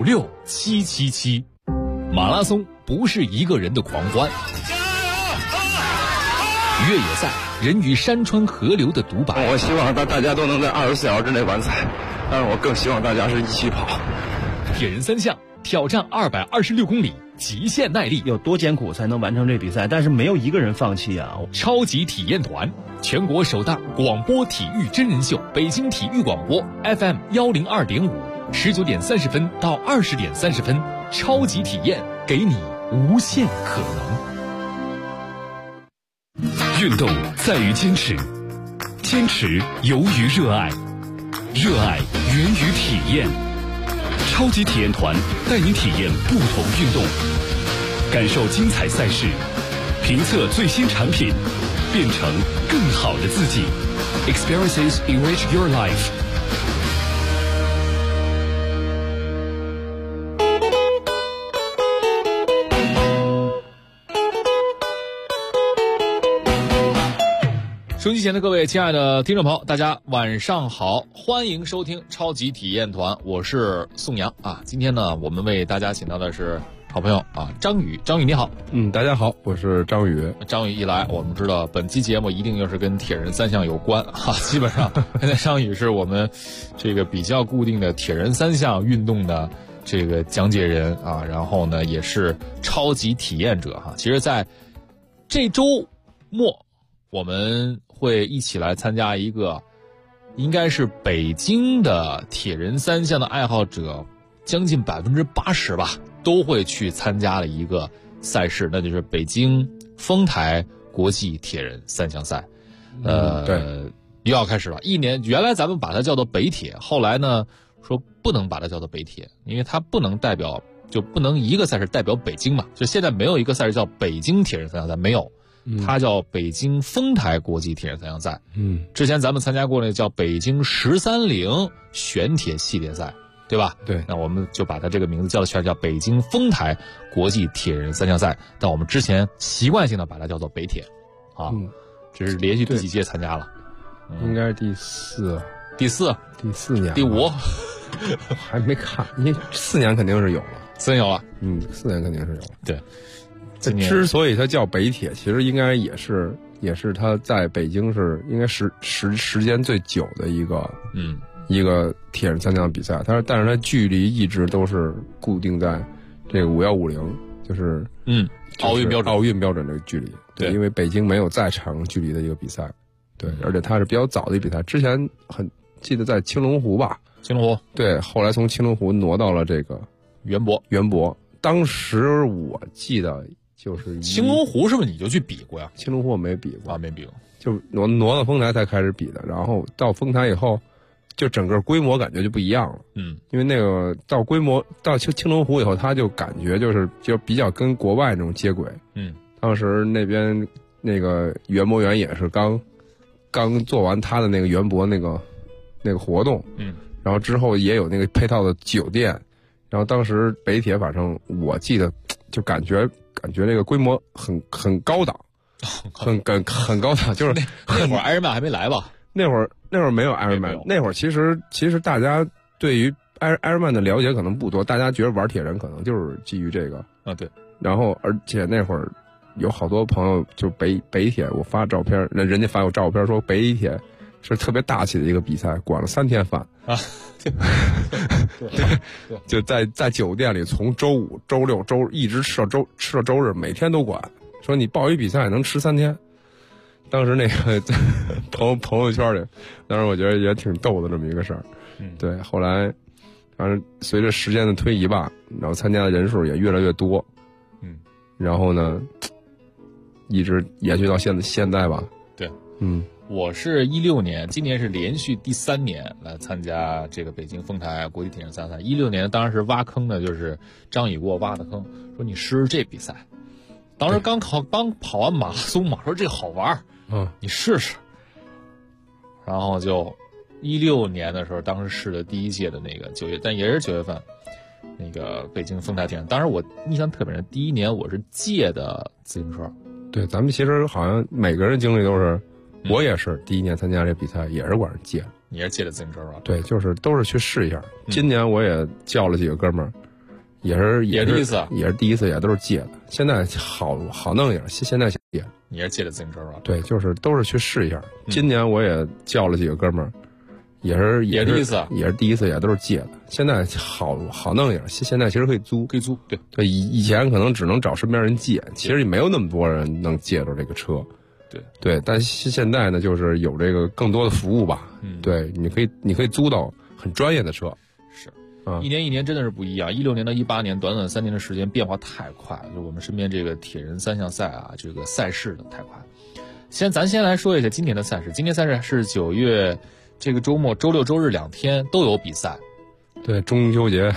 56777。马拉松不是一个人的狂欢，越野赛人与山川河流的独白。 我希望大家都能在24小时之内完赛，但是我更希望大家是一起跑。 铁人三项挑战226公里，极限耐力， 有多艰苦才能完成这比赛？但是没有一个人放弃啊！ 超级体验团，全国首档广播体育真人秀，北京体育广播 FM102.5，19点30分到20点30分，超级体验，给你无限可能。运动在于坚持，坚持由于热爱，热爱源于体验。超级体验团带你体验不同运动，感受精彩赛事，评测最新产品，变成更好的自己。Experiences enrich your life。收音机前的各位亲爱的听众朋友，大家晚上好，欢迎收听超级体验团，我是宋阳啊。今天呢，我们为大家请到的是好朋友啊，张宇。张宇你好。 大家好，我是张宇。 张宇一来，我们知道本期节目一定又是跟铁人三项有关啊。基本上现在张宇是我们这个比较固定的铁人三项运动的这个讲解人啊，然后呢也是超级体验者哈。其实在这周末我们会一起来参加一个应该是北京的铁人三项的爱好者将近80%吧都会去参加的一个赛事，那就是北京丰台国际铁人三项赛。 对， 又要开始了。一年原来咱们把它叫做北铁，后来呢说不能把它叫做北铁，因为它不能代表，就不能一个赛事代表北京嘛，就现在没有一个赛事叫北京铁人三项赛，没有。它叫北京丰台国际铁人三项赛。之前咱们参加过那叫北京130玄铁系列赛，对吧？ 对。 那我们就把它这个名字叫北京丰台国际铁人三项赛，但我们之前习惯性的把它叫做北铁啊。这是连续第几届参加了？ 应该是第四年， 第5 还没看，因为4年肯定是有了 ，4年有了。 4年肯定是有了。 对。 之所以它叫北铁，其实应该也是它在北京是应该时间最久的一个铁人三项比赛。但是它距离一直都是固定在这个5150，就是奥运标准这个距离。 对， 因为北京没有再长距离的一个比赛。对，而且它是比较早的一个比赛，之前记得在青龙湖吧？ 青龙湖。 对，后来从青龙湖挪到了这个园博。 当时我记得。就是青龙湖是不是你就去比过呀？ 青龙湖我没比过啊，没比过， 就挪到丰台才开始比的。然后到丰台以后，就整个规模感觉就不一样了。因为那个到青龙湖以后，它就感觉就比较跟国外那种接轨。当时那边那个园博园也是刚做完他的那个园博那个活动。然后之后也有那个配套的酒店。然后当时北铁反正我记得就感觉这个规模很高档，很高档，就是那会儿艾尔曼还没来吧？ 那会儿没有艾尔曼，那会儿其实大家对于艾尔曼的了解可能不多，大家觉得玩铁人可能就是基于这个啊，对。 然后而且那会儿有好多朋友就北铁，我发照片，人家发我照片说北铁是特别大气的一个比赛，管了3天饭啊。 就在酒店里，从周5、周6、周日一直吃到周日，每天都管。说你报一比赛能吃3天。当时那个朋友圈里，当时我觉得也挺逗的这么一个事儿。对，后来反正随着时间的推移吧，然后参加的人数也越来越多。然后呢，一直延续到现在吧。 对，我是16年，今年是连续第3年来参加这个北京丰台国际铁人三项赛。16年当时挖坑的就是张宇给我挖的坑，说你试试这比赛。当时刚跑完马拉松嘛，说这好玩，你试试。然后就16年的时候，当时试的第1届的那个9月，但也是9月份，那个北京丰台铁人。当时我印象特别深，第1年我是借的自行车。 对，咱们其实好像每个人经历都是。我也是第1年参加这比赛，也是管人借的。 你是借的自行车吧？ 对，就是都是去试一下。今年我也叫了几个哥们儿， 也是第一次， 也是第一次，也都是借的。现在好弄一点，现在借。 你是借的自行车吧？ 对，就是都是去试一下。今年我也叫了几个哥们儿，也是第一次， 也是第一次，也都是借的。现在好弄一点，现在其实可以租，对，以前可能只能找身边人借，其实也没有那么多人能借着这个车。对，但现在呢，就是有这个更多的服务吧。对，你可以租到很专业的车。 是，一年一年真的是不一样。16年到18年，短短3年的时间，变化太快了。就我们身边这个铁人3项赛啊，这个赛事的太快。咱先来说一下今年的赛事。今年赛事是9月这个周末，周六周日2天都有比赛。 对，中秋节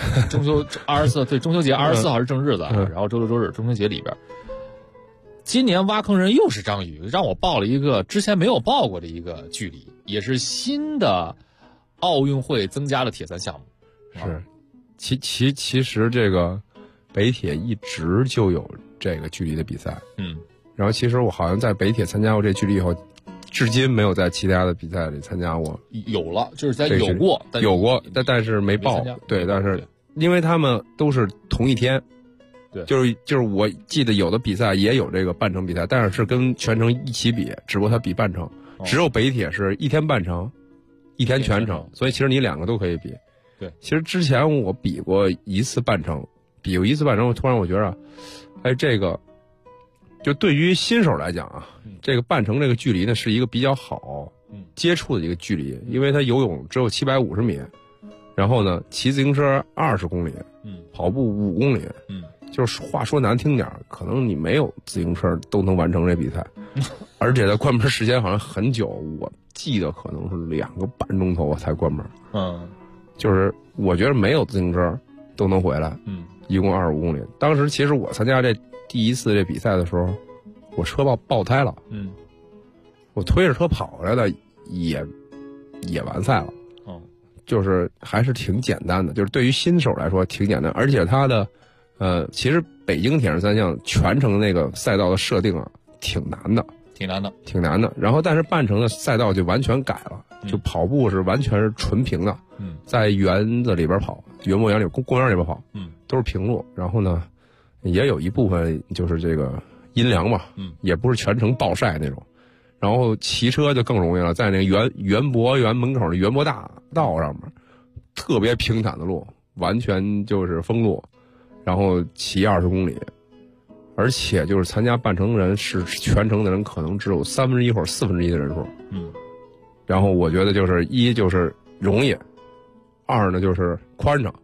24，对，中秋节24号是正日子，然后周六周日中秋节里边。今年挖坑人又是张宇，让我报了一个之前没有报过的一个距离，也是新的奥运会增加的铁三项目。 是，其实这个北铁一直就有这个距离的比赛。然后其实我好像在北铁参加过这距离以后，至今没有在其他的比赛里参加过。 有了，就是在有过， 但是没报。对，但是因为他们都是同一天。 对， 就是我记得有的比赛也有这个半程比赛，但是跟全程一起比，只不过它比半程。只有北铁是1天半程，1天全程，所以其实你2个都可以比。 对， 其实之前我比过一次半程，突然我觉得，这个就对于新手来讲啊，这个半程这个距离呢是一个比较好接触的一个距离，因为它游泳只有750米，然后呢骑自行车20公里，跑步5公里，就是话说难听点，可能你没有自行车都能完成这比赛，而且它关门时间好像很久，我记得可能是2个半钟头才关门。就是我觉得没有自行车都能回来。一共25公里。当时其实我参加这第一次这比赛的时候，我车爆胎了。我推着车跑来的也完赛了。就是还是挺简单的，就是对于新手来说挺简单，而且它的。其实北京铁人3项全程那个赛道的设定啊，挺难的。然后，但是半程的赛道就完全改了，就跑步是完全是纯平的。在园子里边跑，园博园里、公园里边跑，都是平路。然后呢，也有一部分就是这个阴凉嘛，也不是全程暴晒那种。然后骑车就更容易了，在那个园博园门口的园博大道上面，特别平坦的路，完全就是封路。然后骑20公里，而且就是参加半程人是全程的人可能只有1/3或者1/4的人数。然后我觉得就是一就是容易，二呢就是宽敞。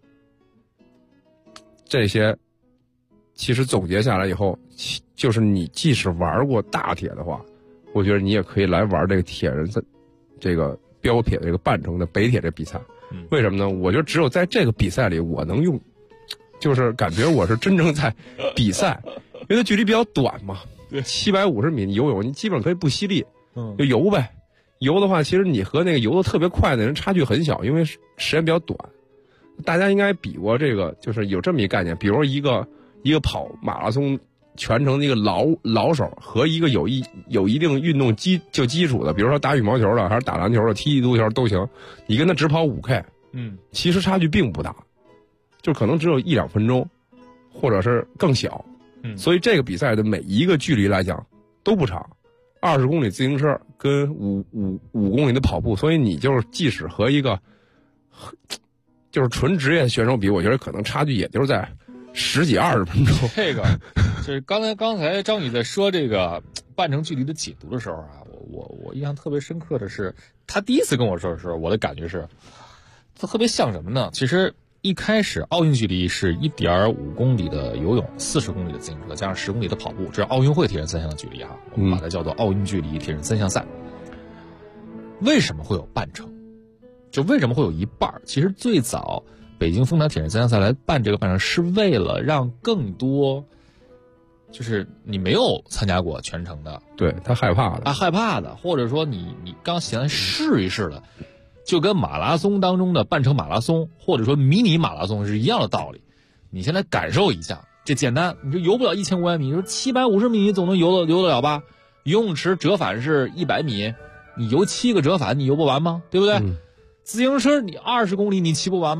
这些其实总结下来以后，就是你即使玩过大铁的话，我觉得你也可以来玩这个铁人这个标铁这个半程的北铁这比赛。为什么呢？我觉得只有在这个比赛里我能用。就是感觉我是真正在比赛，因为它距离比较短嘛，750米你游泳，你基本上可以不吸力，就游呗。游的话，其实你和那个游的特别快的人差距很小，因为时间比较短。大家应该比过这个，就是有这么一概念，比如一个跑马拉松全程的一个老手和一个有一定运动基础的，比如说打羽毛球的还是打篮球的、踢足球都行，你跟他只跑5K，其实差距并不大。就可能只有1-2分钟，或者是更小，所以这个比赛的每一个距离来讲都不长，20公里自行车跟5公里的跑步，所以你就是即使和一个就是纯职业选手比，我觉得可能差距也就是在10几20分钟。 这个就是刚才张宇在说这个半程距离的解读的时候啊，我印象特别深刻的是，他第一次跟我说的时候，我的感觉是，它特别像什么呢？其实。一开始奥运距离是1.5公里的游泳，40公里的自行车，加上10公里的跑步，这是奥运会铁人3项的距离哈，我们把它叫做奥运距离铁人3项赛。为什么会有半程？就为什么会有一半？其实最早北京丰台铁人3项赛来办这个半程，是为了让更多，就是你没有参加过全程的， 对他害怕的， 或者说你刚想试一试的。就跟马拉松当中的半程马拉松或者说迷你马拉松是一样的道理，你先来感受一下，这简单，你就游不了1500米，你说750米你总能游得了吧？游泳池折返是100米，你游7个折返你游不完吗？对不对？自行车你20公里你骑不完吗？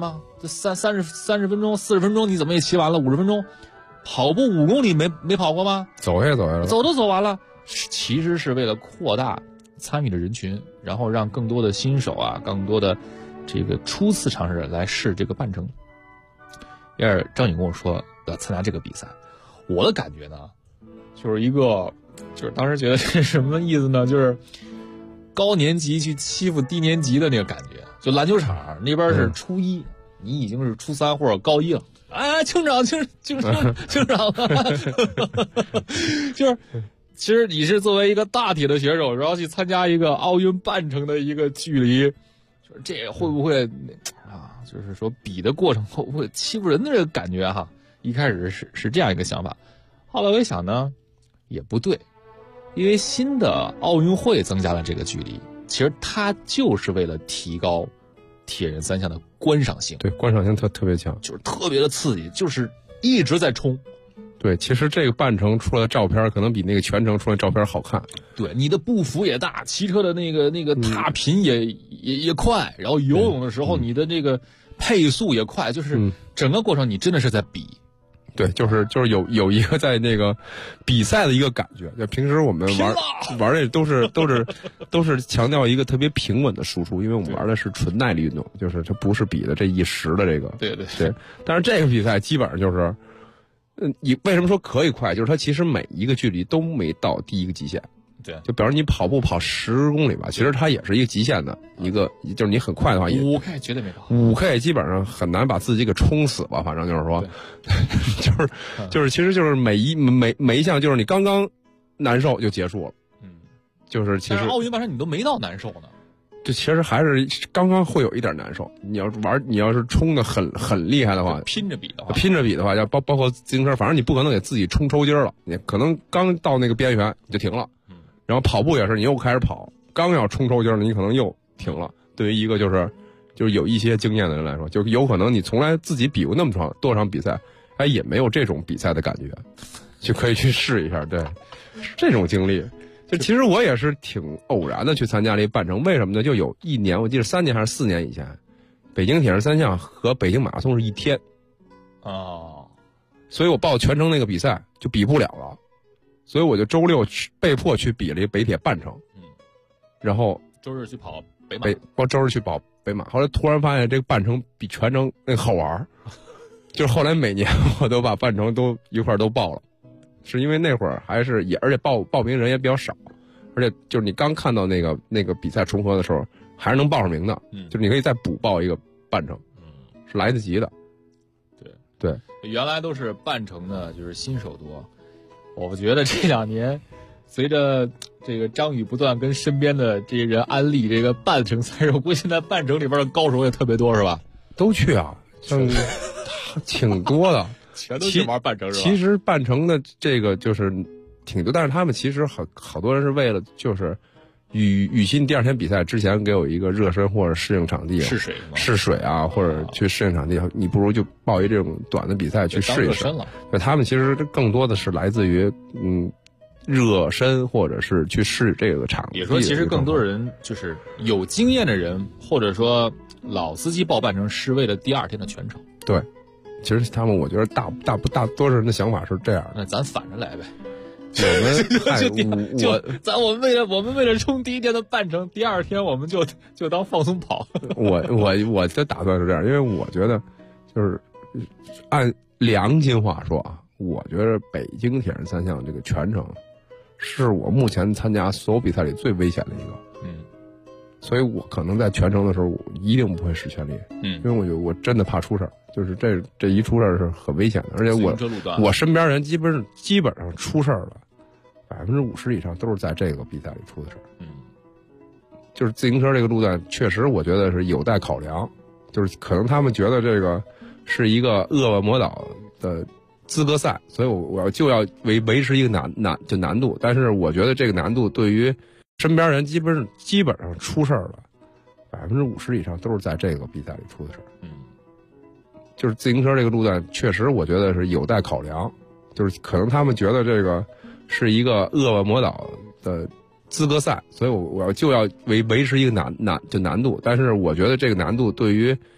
30分钟、40分钟，你怎么也骑完了？50分钟，跑步5公里没跑过吗？ 走下了， 走都走完了。其实是为了扩大参与的人群，然后让更多的新手啊，更多的这个初次尝试者来试这个半程。要是张宇跟我说要参加这个比赛，我的感觉呢，就是当时觉得这是什么意思呢？就是高年级去欺负低年级的那个感觉。就篮球场那边是初一，你已经是初3或者高1了。哎，厅长，就是其实你是作为一个大铁的选手，然后去参加一个奥运半程的一个距离，就是这会不会啊？就是说比的过程会不会欺负人的这个感觉哈？一开始是这样一个想法，后来我一想呢，也不对，因为新的奥运会增加了这个距离，其实它就是为了提高铁人三项的观赏性。 对，观赏性特别强， 就是特别的刺激，就是一直在冲。 对，其实这个半程出来的照片可能比那个全程出来的照片好看。 对，你的步幅也大，骑车的那个踏频也快，然后游泳的时候你的这个配速也快，就是整个过程你真的是在比。 对，就是有一个在那个比赛的一个感觉。就平时我们玩的都是强调一个特别平稳的输出，因为我们玩的是纯耐力运动，就是它不是比的这一时的这个。 对。 但是这个比赛基本上就是。你为什么说可以快？就是它其实每一个距离都没到第一个极限。 对， 就比如你跑步跑10公里吧，其实它也是一个极限的一个，就是你很快的话 ，5K 绝对没到 ，5K 基本上很难把自己给冲死吧。反正就是说，就是其实就是每一项就是你刚刚难受就结束了。就是其实奥运半程你都没到难受呢。 这其实还是刚刚会有一点难受。你要是冲的很厉害的话， 拼着比的话， 要包括自行车，反正你不可能给自己冲抽筋了。你可能刚到那个边缘你就停了，然后跑步也是，你又开始跑，刚要冲抽筋了，你可能又停了。对于一个就是有一些经验的人来说，就有可能你从来自己比过那么多场比赛，也没有这种比赛的感觉，就可以去试一下。对，这种经历。就其实我也是挺偶然的去参加了一半程，为什么呢？就有一年，我记得3年还是4年以前，北京铁人三项和北京马拉松是一天，所以我报全程那个比赛就比不了了，所以我就周6被迫去比了一北铁半程，然后周日去跑北马，周日去跑北马，后来突然发现这个半程比全程那个好玩，就是后来每年我都把半程都一块都报了。是因为那会儿而且报名人也比较少，而且就是你刚看到那个比赛重合的时候，还是能报上名的，就是你可以再补报一个半程，是来得及的。对， 原来都是半程的，就是新手多。我觉得这2年，随着这个张宇不断跟身边的这些人安利这个半程赛事，我估计现在半程里边的高手也特别多，是吧？ 都去啊，挺多的。 全都去玩半程是吧？ 其实半程的这个就是挺多，但是他们其实好多人是为了就是雨欣第2天比赛之前给我一个热身或者适应场地试水啊，或者去适应场地，你不如就报一这种短的比赛去试一试。对，他们其实更多的是来自于热身或者是去试这个场地。 也说其实更多人就是有经验的人，或者说老司机报半程是为了第2天的全程。 对。其实他们，我觉得大多数人的想法是这样。 那咱反着来呗， 我们为了冲第1天的半程，第2天我们就当放松跑。 我的打算是这样，因为我觉得就是按良心话说啊，我觉得北京铁人三项这个全程是我目前参加所有比赛里最危险的一个。所以我可能在全程的时候，我一定不会使全力。因为我真的怕出事儿。就是这一出事儿是很危险的，而且我身边人基本上出事儿了，50%以上都是在这个比赛里出的事儿。就是自行车这个路段，确实我觉得是有待考量，就是可能他们觉得这个是一个扼腕魔岛的资格赛，所以我就要维持一个难度，但是我觉得这个难度对于身边人基本上出事儿了，50%以上都是在这个比赛里出的事儿。就是自行车这个路段，确实我觉得是有待考量，就是可能他们觉得这个是一个扼腕魔岛的资格赛，所以我就要维持一个难度，但是我觉得这个难度对于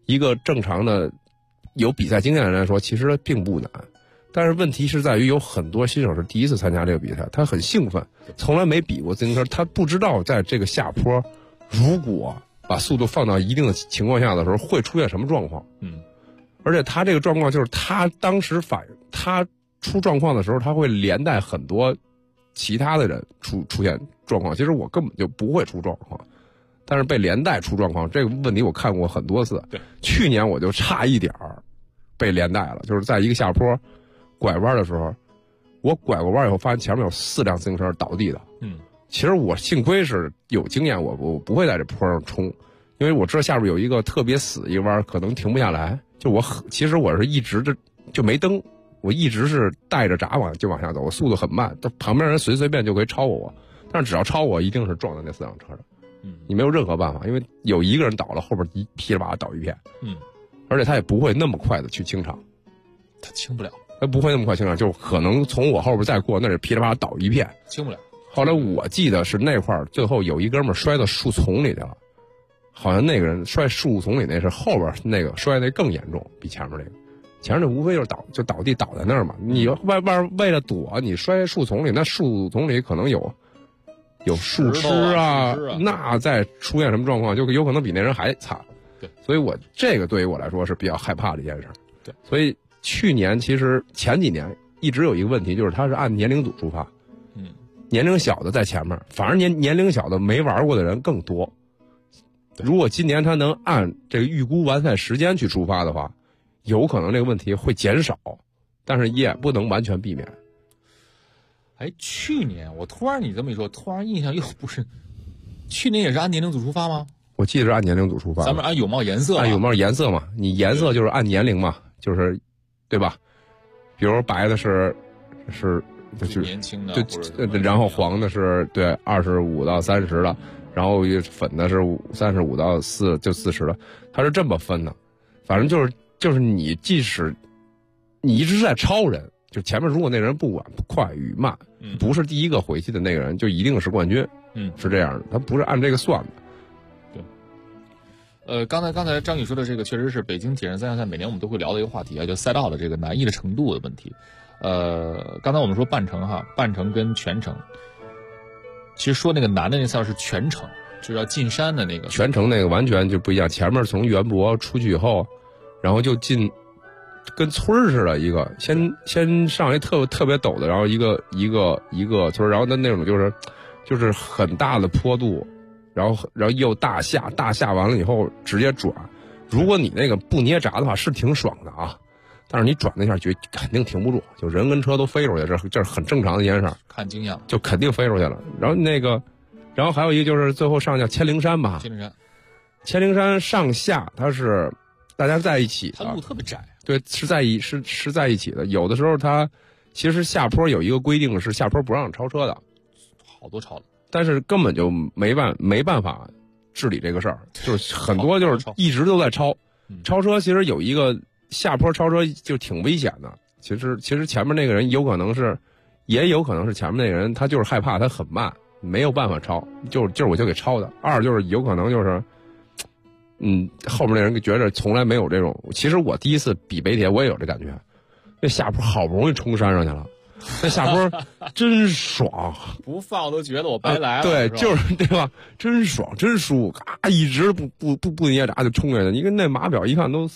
一个正常的有比赛经验的人来说，其实并不难。但是问题是在于有很多新手是第一次参加这个比赛，他很兴奋，从来没比过自行车，他不知道在这个下坡，如果把速度放到一定的情况下的时候会出现什么状况。而且他这个状况就是他当时他出状况的时候，他会连带很多其他的人出现状况。其实我根本就不会出状况，但是被连带出状况这个问题我看过很多次。 对， 去年我就差一点被连带了，就是在一个下坡拐弯的时候，我拐过弯以后发现前面有4辆自行车倒地的。其实我幸亏是有经验，我不会在这坡上冲，因为我知道下边有一个特别死一个弯，可能停不下来。就其实我是一直就没蹬，我一直是带着闸就往下走，我速度很慢，旁边人随便就可以超我，但是只要超我，一定是撞到那4辆车的。你没有任何办法，因为有一个人倒了，后边噼里啪啦倒一片。而且他也不会那么快的去清场， 他清不了， 他不会那么快清场，就可能从我后边再过，那是噼里啪啦倒一片， 清不了。 后来我记得是那块最后有一哥们摔到树丛里去了。好像那个人摔树丛里那是后边那个摔那更严重，比前面那个，前面那无非就是倒地倒在那儿嘛。你为了躲你摔树丛里，那树丛里可能有树枝啊，那再出现什么状况，就有可能比那人还惨。 对， 所以我这个对于我来说是比较害怕的一件事。 对， 所以去年其实前几年一直有一个问题，就是他是按年龄组出发，年龄小的在前面，反而年龄小的没玩过的人更多。如果今年他能按这个预估完赛时间去出发的话，有可能这个问题会减少，但是也不能完全避免。 去年我突然你这么一说，突然印象又不是，去年也是按年龄组出发吗？ 我记得是按年龄组出发。 咱们按泳帽颜色， 按泳帽颜色嘛，你颜色就是按年龄嘛，就是对吧？比如白的是就是年轻的， 然后黄的是对25到30的。然后粉的是35到40的，它是这么分的。反正就是你即使你一直在超人，就前面如果那人不管快与慢，不是第一个回去的那个人就一定是冠军。是这样的，他不是按这个算的。 对。刚才张宇说的这个确实是北京铁人三项赛每年我们都会聊的一个话题啊，就赛道的这个难易的程度的问题。刚才我们说半程跟全程。其实说那个难的那赛道是全程，就是要进山的那个。 全程那个完全就不一样，前面从园博出去以后，然后就进，跟村似的一个，先上一特别陡的，然后一个村，然后那种就是很大的坡度，然后又大下完了以后直接转。如果你那个不捏闸的话，是挺爽的啊。但是你转那下肯定停不住，就人跟车都飞出去，这是很正常的一件事。 看经验了， 就肯定飞出去了。然后还有一个就是最后上叫千灵山吧。千灵山上下它是大家在一起的， 它路特别窄。 对，是在一起的。有的时候它其实下坡有一个规定是下坡不让超车的， 好多超的， 但是根本就没办法治理这个事儿，就是很多就是一直都在超车。其实有一个。下坡超车就挺危险的。其实前面那个人也有可能是前面那个人他就是害怕，他很慢，没有办法超，就是我就给超的。二就是有可能就是，后面那人觉得从来没有这种。其实我第一次比北铁我也有这感觉，那下坡好不容易冲山上去了，那下坡真爽， 不放都觉得我白来了。 对，就是对吧？真爽，真舒服，一直不捏闸就冲下去。你跟那码表一看都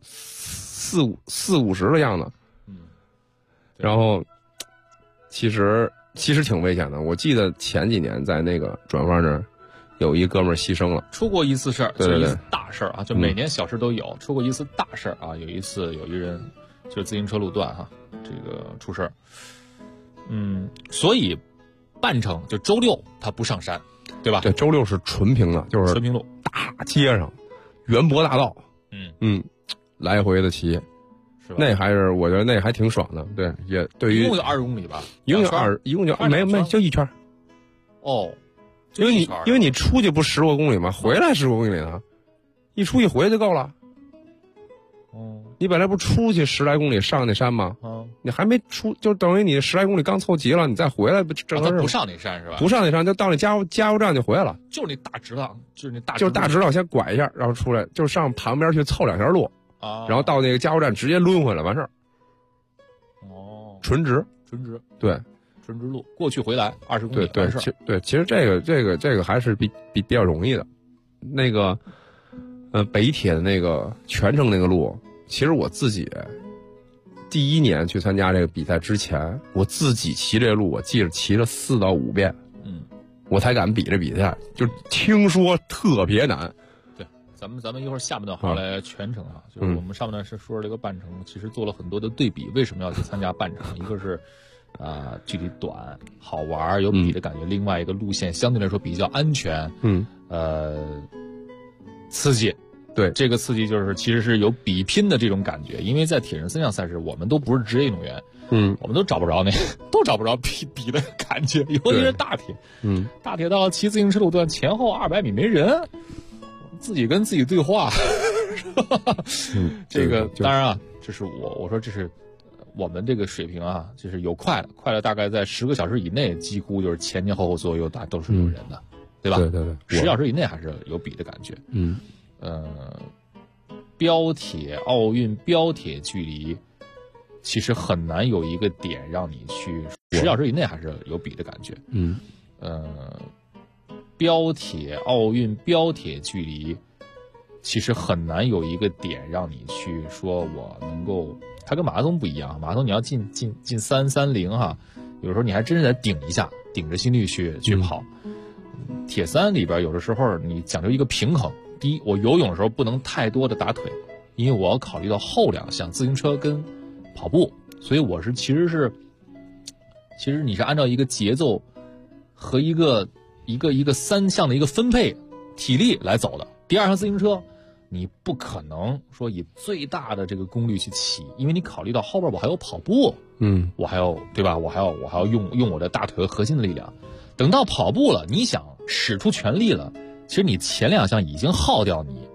40-50的样子，然后其实挺危险的。我记得前几年在那个转弯那儿，有一哥们儿牺牲了， 出过一次事儿， 对， 一次大事儿啊，就每年小事都有，出过一次大事儿啊。有一次有一人就是自行车路段哈，这个出事儿，所以半程就周六他不上山，对吧？ 对，周六是纯平的，就是纯平路， 大街上，园博大道，来回的骑， 是吧？ 那还是我觉得那还挺爽的，对，也对于一共就20公里吧， 一共就没就一圈，因为你出去不10多公里吗？回来10多公里呢，一出去回就够了。 你本来不出去10来公里上那山吗？你还没出，就等于你10来公里刚凑齐了，你再回来不正合适吗？ 不上那山是吧？ 不上那山，就到那加油站就回来了。 就是那大直道，就是大直道先拐一下，然后出来，就上旁边去凑2条路啊，然后到那个加油站直接抡回来完事儿。 哦， 纯直，对， 纯直路过去回来20公里完事儿。 对，其实这个还是比较容易的。那个北铁的那个全程那个路，其实我自己第1年去参加这个比赛之前，我自己骑这路，我记着骑了4到5遍，我才敢比这比赛，就听说特别难。 对，咱们一会儿下半段好来全程啊，就是我们上半段是说这个半程，其实做了很多的对比，为什么要去参加半程？一个是距离短、好玩、有比的感觉；另外一个路线相对来说比较安全，刺激。 对， 这个刺激就是其实是有比拼的这种感觉，因为在铁人3项赛事，我们都不是职业运动员，我们都找不着比的感觉，尤其是大铁，大铁到了骑自行车路段前后200米没人，自己跟自己对话，这个当然啊，这是我说这是我们这个水平啊，就是有快了大概在10个小时以内，几乎就是前前后后左右都是有人的，对吧？ 对 ，10小时以内还是有比的感觉，标铁奥运标铁距离，其实很难有一个点让你去10小时以内还是有比的感觉。标铁奥运标铁距离，其实很难有一个点让你去说我能够，它跟马拉松不一样，马拉松你要进330哈，有时候你还真是得顶一下，顶着心率去跑。铁三里边有的时候你讲究一个平衡。第一，我游泳的时候不能太多的打腿，因为我要考虑到后2项自行车跟跑步，所以我是其实你是按照一个节奏和一个3项的一个分配体力来走的。第2项自行车你不可能说以最大的这个功率去骑，因为你考虑到后边我还有跑步，我还要对吧？我还要用我的大腿和核心的力量。等到跑步了，你想使出全力了，其实你前2项已经耗掉你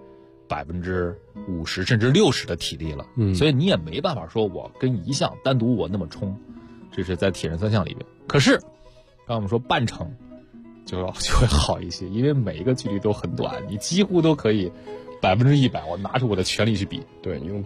50%甚至60%的体力了，所以你也没办法说我跟一项单独我那么冲，这是在铁人3项里边。可是刚我们说半程就会好一些，因为每一个距离都很短，你几乎都可以100%我拿出我的全力去比。 对，你用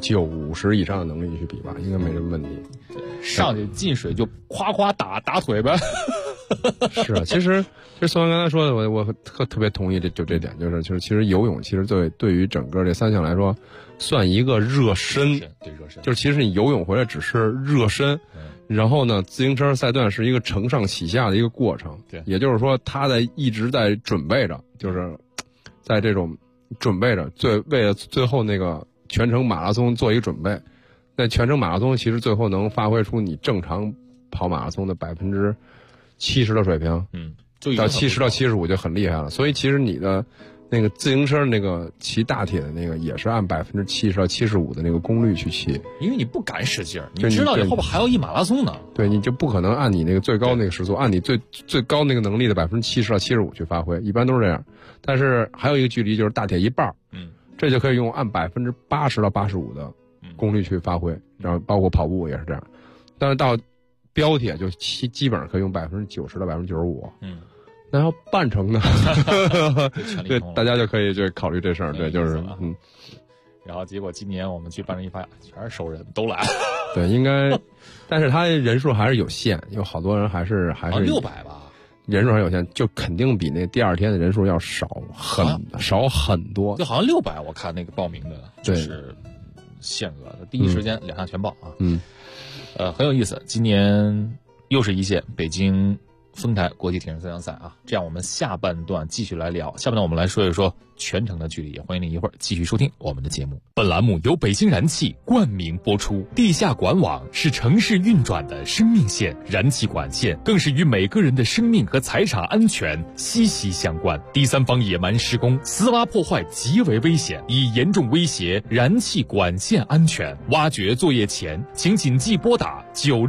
90%以上的能力去比吧，应该没什么问题。 上去进水就夸夸打腿呗。 是啊，其实宋刚才说的，我特别同意这点，就是其实游泳其实对于整个这3项来说，算一个热身， 对热身， 就是其实你游泳回来只是热身，然后呢，自行车赛段是一个承上启下的一个过程， 对， 也就是说他一直在准备着，就是在这种准备着为了最后那个全程马拉松做一个准备。那全程马拉松其实最后能发挥出你正常跑马拉松的70%的水平， 就到70到75就很厉害了。所以其实你的那个自行车那个骑大铁的那个也是按70%到75%的那个功率去骑， 因为你不敢使劲儿，你知道你后边还有一马拉松呢。 对，你就不可能按你那个最高那个时速，按你最高那个能力的70%到75%去发挥，一般都是这样。但是还有一个距离就是大铁一半，这就可以用按80%到85%的功率去发挥，然后包括跑步也是这样。但是到标铁就基本上可以用90%到95%。那要半程呢？对，大家就可以就考虑这事儿。对，就是然后结果今年我们去半程一发现，全是熟人都来。 对，应该，但是他人数还是有限，有好多人还是 600吧， 人数还有限，就肯定比那第2天的人数要少很多。 就好像600，我看那个报名的就是限额的，第一时间2项全报啊。很有意思。今年又是一届北京丰台国际铁人3项赛啊，这样我们下半段继续来聊。下半段我们来说一说全程的距离，也欢迎您一会儿继续收听我们的节目。本栏目由北京燃气冠名播出。地下管网是城市运转的生命线，燃气管线更是与每个人的生命和财产安全息息相关。第三方野蛮施工、私挖破坏极为危险，已严重威胁燃气管线安全。挖掘作业前，请谨记拨打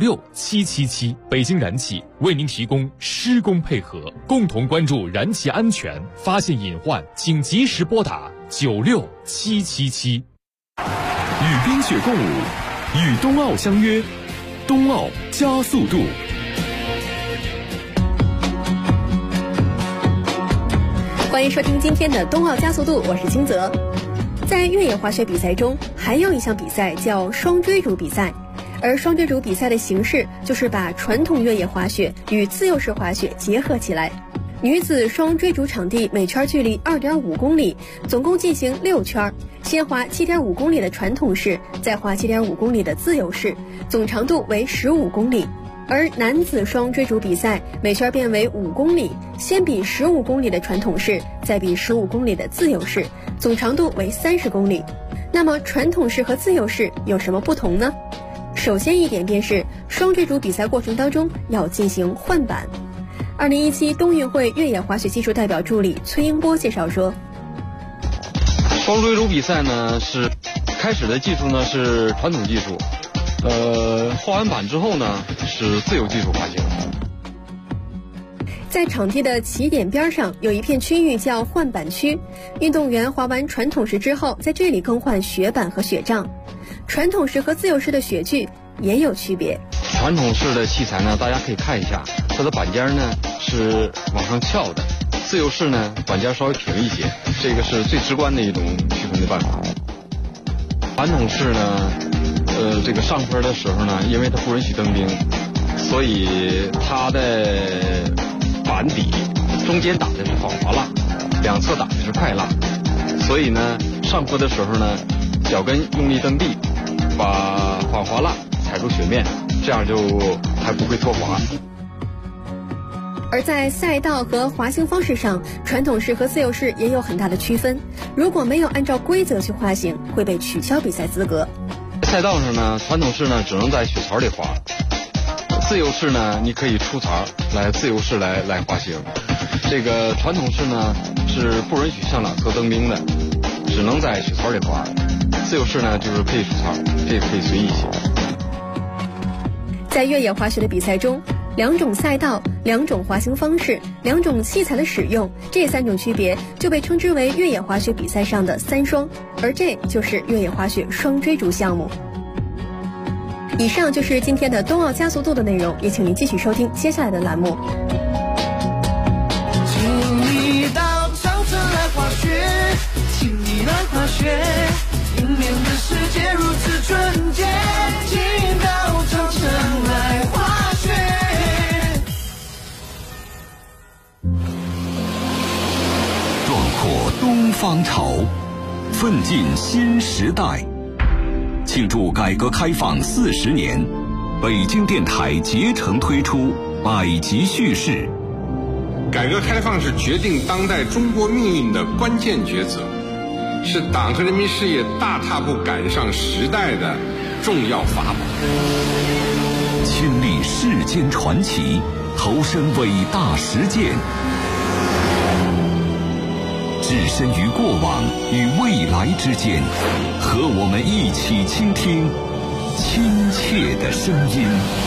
96777。北京燃气为您提供施工配合，共同关注燃气安全，发现隐患请及时拨打96777。 与冰雪共舞，与冬奥相约，冬奥加速度。 欢迎收听今天的冬奥加速度，我是金泽。在越野滑雪比赛中，还有一项比赛叫双追逐比赛，而双追逐比赛的形式就是把传统越野滑雪与自由式滑雪结合起来。女子双追逐场地每圈距离 2.5 公里，总共进行6圈，先滑 7.5 公里的传统式，再滑 7.5 公里的自由式，总长度为15公里。而男子双追逐比赛每圈变为5公里，先比15公里的传统式，再比15公里的自由式，总长度为30公里。那么传统式和自由式有什么不同呢？首先一点便是双追逐比赛过程当中要进行换板。2017冬运会越野滑雪技术代表助理崔英波介绍说， 双追逐比赛呢是开始的技术呢是传统技术，换完板之后呢是自由技术滑行。 在场地的起点边上有一片区域叫换板区，运动员滑完传统式之后在这里更换雪板和雪杖。传统式和自由式的雪具也有区别。 传统式的器材呢，大家可以看一下，它的板尖呢是往上翘的，自由式呢板尖稍微平一些，这个是最直观的一种区分的办法。传统式呢，这个上坡的时候呢，因为它不允许蹬冰，所以它的板底中间打的是防滑蜡，两侧打的是快蜡，所以呢上坡的时候呢，脚跟用力蹬地，把防滑蜡踩住雪面，这样就还不会脱滑。 而在赛道和滑行方式上，传统式和自由式也有很大的区分。如果没有按照规则去滑行，会被取消比赛资格。 赛道上呢，传统式呢只能在雪槽里滑，自由式呢你可以出槽来自由式来滑行。这个传统式呢是不允许向两侧蹬冰的，只能在雪槽里滑。自由式呢就是可以出槽，这个可以随意一些。 在越野滑雪的比赛中，2种赛道、2种滑行方式、2种器材的使用，这3种区别就被称之为越野滑雪比赛上的3双，而这就是越野滑雪双追逐项目。以上就是今天的冬奥加速度的内容，也请您继续收听接下来的栏目。 请你到长城来滑雪，请你来滑雪，迎面的世界如此纯洁，请到长城来滑雪。 壮阔东方潮，奋进新时代。庆祝改革开放40年，北京电台竭诚推出百集叙事。 改革开放是决定当代中国命运的关键抉择，是党和人民事业大踏步赶上时代的重要法宝。 亲历世间传奇，投身伟大实践，置身于过往与未来之间，和我们一起倾听亲切的声音。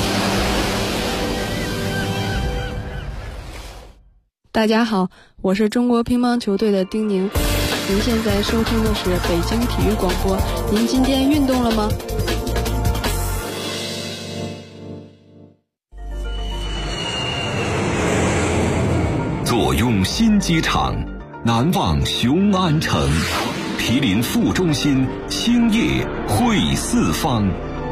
大家好，我是中国乒乓球队的丁宁。您现在收听的是北京体育广播。您今天运动了吗？ 坐拥新机场，难忘雄安城，毗邻副中心，兴业汇四方。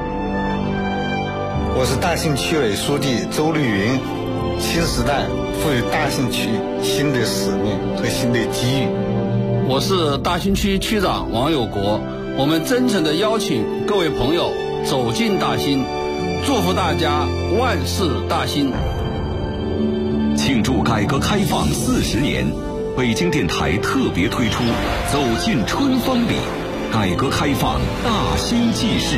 我是大兴区委书记周绿云。新时代赋予大兴区新的使命和新的机遇。 我是大兴区区长王有国，我们真诚地邀请各位朋友走进大兴，祝福大家万事大兴。 庆祝改革开放40年，北京电台特别推出走进春风里，改革开放大兴纪事。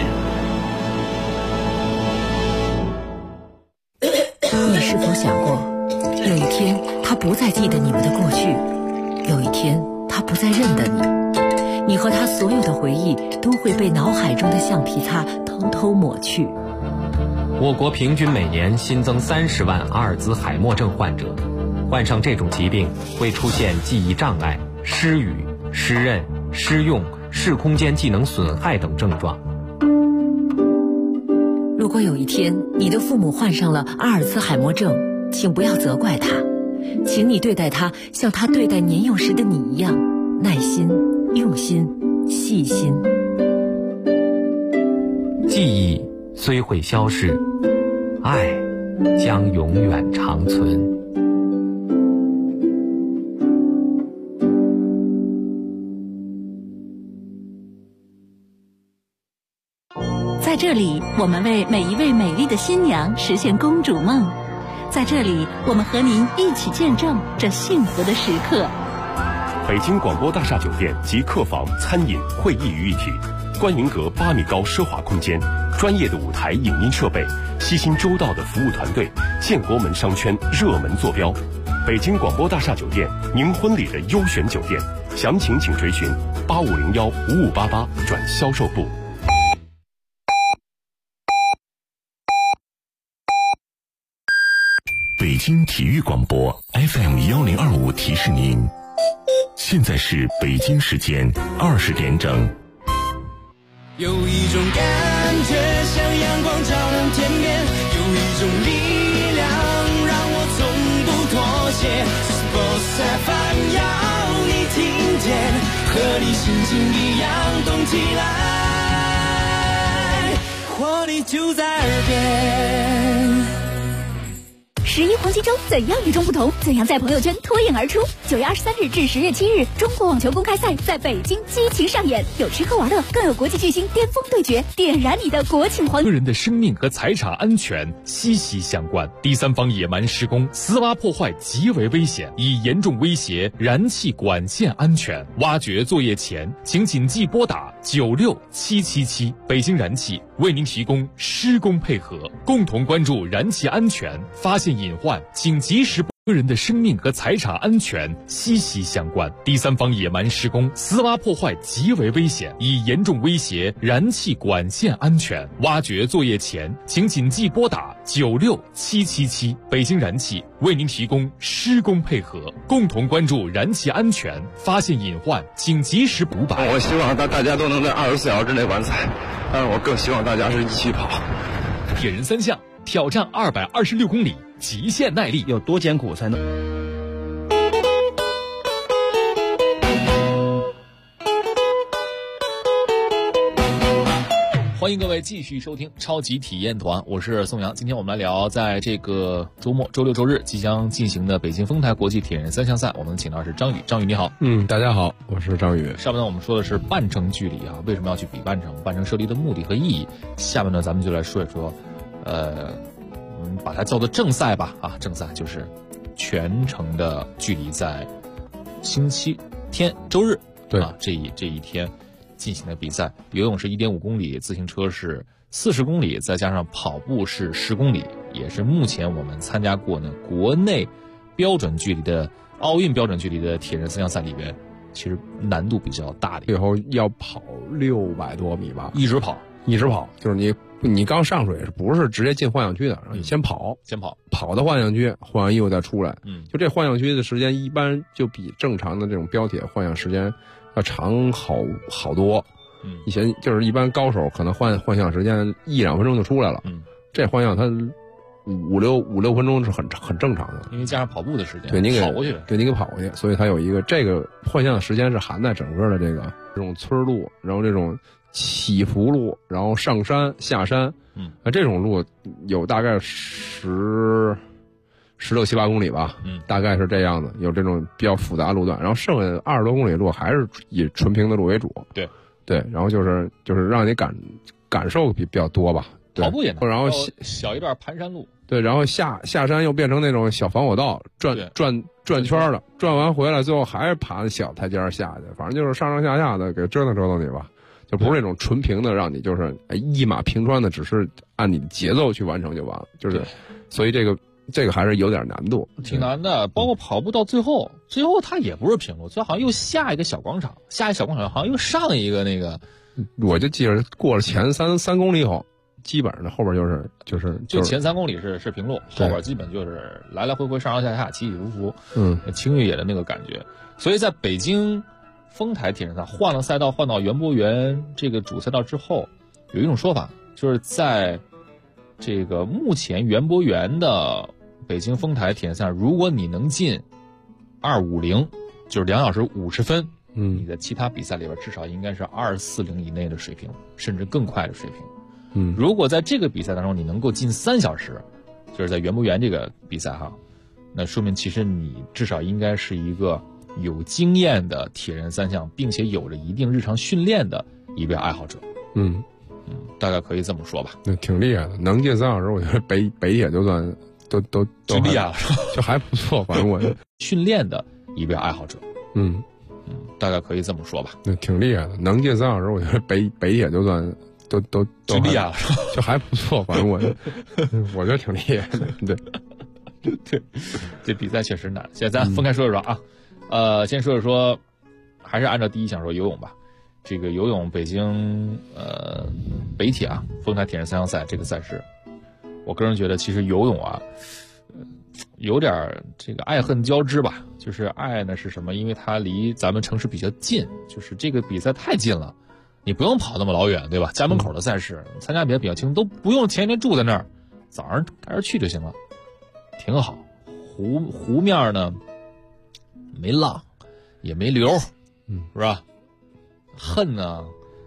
你是否想过，有一天他不再记得你们的过去，有一天他不再认得你，你和他所有的回忆都会被脑海中的橡皮擦偷偷抹去。 我国平均每年新增30万阿尔兹海默症患者，患上这种疾病会出现记忆障碍、失语、失认、失用、 视空间技能损害等症状。 如果有一天你的父母患上了阿尔茨海默症，请不要责怪他，请你对待他像他对待年幼时的你一样，耐心、用心、细心。 记忆虽会消逝，爱将永远长存。 在这里，我们为每一位美丽的新娘实现公主梦。在这里，我们和您一起见证这幸福的时刻。 北京广播大厦酒店集客房、餐饮、会议于一体，观云阁8米高奢华空间，专业的舞台影音设备，悉心周到的服务团队，建国门商圈热门坐标。北京广播大厦酒店，您婚礼的优选酒店，详情请垂询8501-5588转销售部。北京体育广播 FM1025提示您，现在是北京时间20点整。 有一种感觉像阳光照亮天边，有一种力量让我从不妥协。Sports FM 要你听见，和你心情一样动起来，活力就在耳边。 11黄金周怎样与众不同？怎样在朋友圈脱颖而出？9月23日至10月7日，中国网球公开赛在北京激情上演，有吃喝玩乐，更有国际巨星巅峰对决，点燃你的国庆黄。 个人的生命和财产安全息息相关，第三方野蛮施工、私挖破坏极为危险，已严重威胁燃气管线安全。挖掘作业前，请谨记拨打96777，北京燃气为您提供施工配合，共同关注燃气安全，发现隐患请及时。个人的生命和财产安全息息相关，第三方野蛮施工、私挖破坏极为危险，已严重威胁燃气管线安全。挖掘作业前，请谨记拨打96777，北京燃气为您提供施工配合，共同关注燃气安全，发现隐患请及时补摆。 我希望大家都能在24小时之内完赛，但是我更希望大家是一起跑。 铁人三项挑战226公里，极限耐力， 有多艰苦才能？ 欢迎各位继续收听超级体验团，我是宋阳。今天我们来聊在这个周末周六周日即将进行的北京丰台国际铁人三项赛，我们请到是张宇。张宇你好。 大家好，我是张宇。 上面呢我们说的是半程距离啊，为什么要去比半程？半程设立的目的和意义。下面呢咱们就来说一说把它叫做正赛吧啊，正赛就是全程的距离在星期天周日对啊这一天进行的比赛。游泳是 1.5 公里，自行车是40公里，再加上跑步是10公里，也是目前我们参加过呢国内标准距离的奥运标准距离的铁人三项赛里边其实难度比较大的。 最后要跑600多米吧， 一直跑， 就是你刚上水不是直接进换氧区的，然后你先跑到换氧区，换完衣服再出来。就这换氧区的时间一般就比正常的这种标铁换氧时间要长好多。以前就是一般高手可能换氧时间1-2分钟就出来了。这换氧它五六分钟是很正常的， 因为加上跑步的时间， 对你给跑过去， 对你给跑过去，所以它有一个这个换氧的时间是含在整个的这种村路，然后这种起伏路，然后上山下山，这种路有大概16、17、8公里吧，大概是这样的，有这种比较复杂路段，然后剩下20多公里路还是以纯平的路为主，对，然后就是让你感受比较多吧。 跑步也难， 然后小一段盘山路， 对，然后下山又变成那种小防火道，转圈的，转完回来最后还是爬小台阶下去，反正就是上下的给折腾你吧，就不是那种纯平的，让你就是一马平川的，只是按你的节奏去完成就完了，就是，所以这个还是有点难度， 挺难的。包括跑步到最后它也不是平路，最后好像又下一个小广场，好像又上一个那个， 我就记着过了前3公里以后。基本上后边就是前3公里是平路，后边基本就是来来回回上上下下起起伏伏，轻越野的那个感觉。所以在北京丰台铁人赛换了赛道，换到园博园这个主赛道之后，有一种说法，就是在这个目前园博园的北京丰台铁人赛，如果你能进250，就是2小时50分，你在其他比赛里边至少应该是240以内的水平，甚至更快的水平。如果在这个比赛当中你能够进3小时，就是在园博园这个比赛哈，那说明其实你至少应该是一个有经验的铁人三项，并且有着一定日常训练的一位爱好者。大概可以这么说吧。 那挺厉害的，能进3小时，我觉得北铁就算都厉害了， 就还不错。反正我训练的一位爱好者。大概可以这么说吧。 那挺厉害的，能进3小时，我觉得北铁就算都厉害了， 就还不错。反正我觉得挺厉害的。 对，这比赛确实难。现在咱分开说一说啊。先说一说，还是按照第一项说游泳吧。这个游泳北京北铁丰台铁人三项赛这个赛事，我个人觉得其实游泳有点这个爱恨交织吧。就是爱呢是什么？因为它离咱们城市比较近，就是这个比赛太近了，你不用跑那么老远，对吧？家门口的赛事，参加比赛比较轻，都不用前一天住在那儿，早上开始去就行了，挺好。湖面呢没浪也没流，是吧？恨呢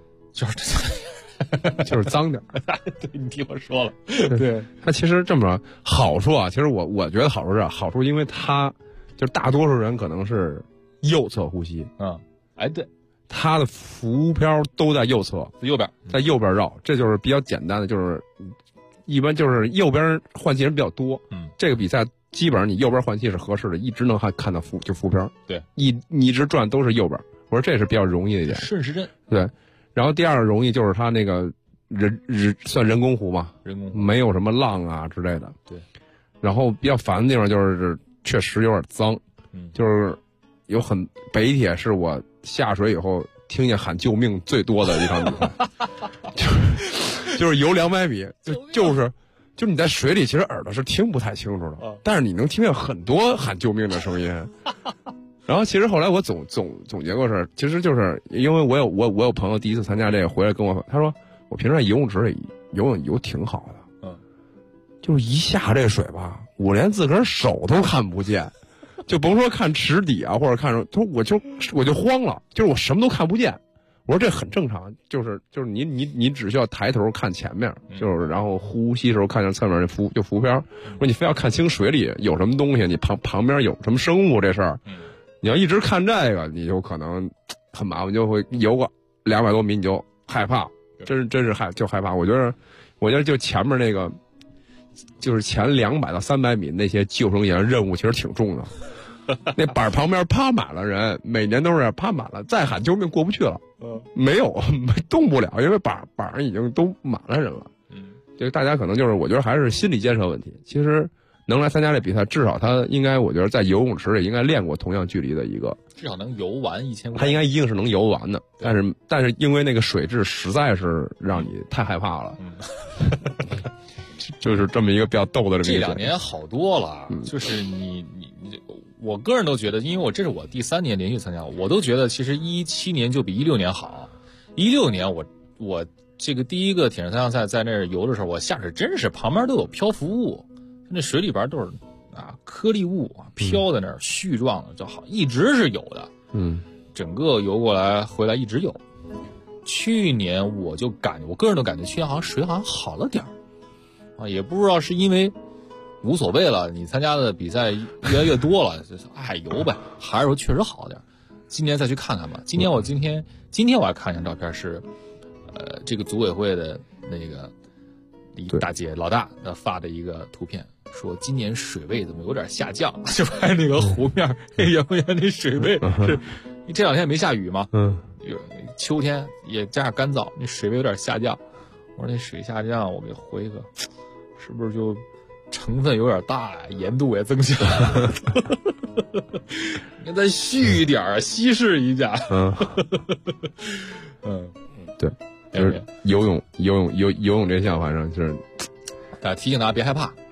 就是脏点对，你听我说了。对， 它其实这么说好处其实我觉得好处是好处，因为它就是大多数人可能是右侧呼吸。 对， 它的浮漂都在右侧，在右边绕，这就是比较简单的，就是一般就是右边换气人比较多。这个比赛基本上你右边换气是合适的，一直能看到浮漂。 对， 一直转都是右边。我说这是比较容易的一点， 顺时针。 对，然后第二个容易就是它那个算人工湖嘛，没有什么浪之类的。 对， 然后比较烦的地方就是确实有点脏，就是有北铁是我下水以后听见喊救命最多的一场比赛，就是游200米，就是你在水里其实耳朵是听不太清楚的，但是你能听见很多喊救命的声音。然后其实后来我总结过是，其实就是因为我有朋友第一次参加这个回来跟我，他说我平时在游泳池里游挺好的，就是一下这水吧，我连自个儿手都看不见，就甭说看池底或者看什么，他说我就慌了，就是我什么都看不见。我说这很正常，就是你只需要抬头看前面，就是然后呼吸的时候看见侧面那浮漂。说你非要看清水里有什么东西，你旁边有什么生物这事儿。你要一直看这个，你就可能很麻烦，就会游个200多米你就害怕，真是害怕。我觉得就前面那个，就是前200到300米那些救生员任务其实挺重的。那板旁边趴满了人，每年都是趴满了，再喊救命过不去了，没动不了，因为板上已经都满了人了。就大家可能就是我觉得还是心理建设问题。其实能来参加这比赛，至少他应该，我觉得在游泳池里应该练过同样距离的一个，至少能游完1500米。 他应该一定是能游完的，但是因为那个水质实在是让你太害怕了，就是这么一个比较逗的这2年好多了，就是你，我个人都觉得，因为这是我第3年连续参加，我都觉得其实17年就比16年好。16年我这个第一个铁人三项赛在那儿游的时候，我下水真是旁边都有漂浮物。那水里边都是颗粒物飘在那儿，絮状的就好，一直是有的。整个游过来回来一直有。去年我个人都感觉去年好像水好像好了点也不知道是因为无所谓了，你参加的比赛越来越多了，就爱游呗，还是说确实好点。今年再去看看吧。今天我还看一张照片，是这个组委会的那个大姐老大发的一个图片，说今年水位怎么有点下降，就拍那个湖面园博园那水位是这2天没下雨嘛，秋天也加上干燥，那水位有点下降。我说那水下降，我给回个，是不是就成分有点大呀，盐度也增加了？你再蓄一点，稀释一下。 对，就是游泳这项，反正就是， 提醒大家别害怕，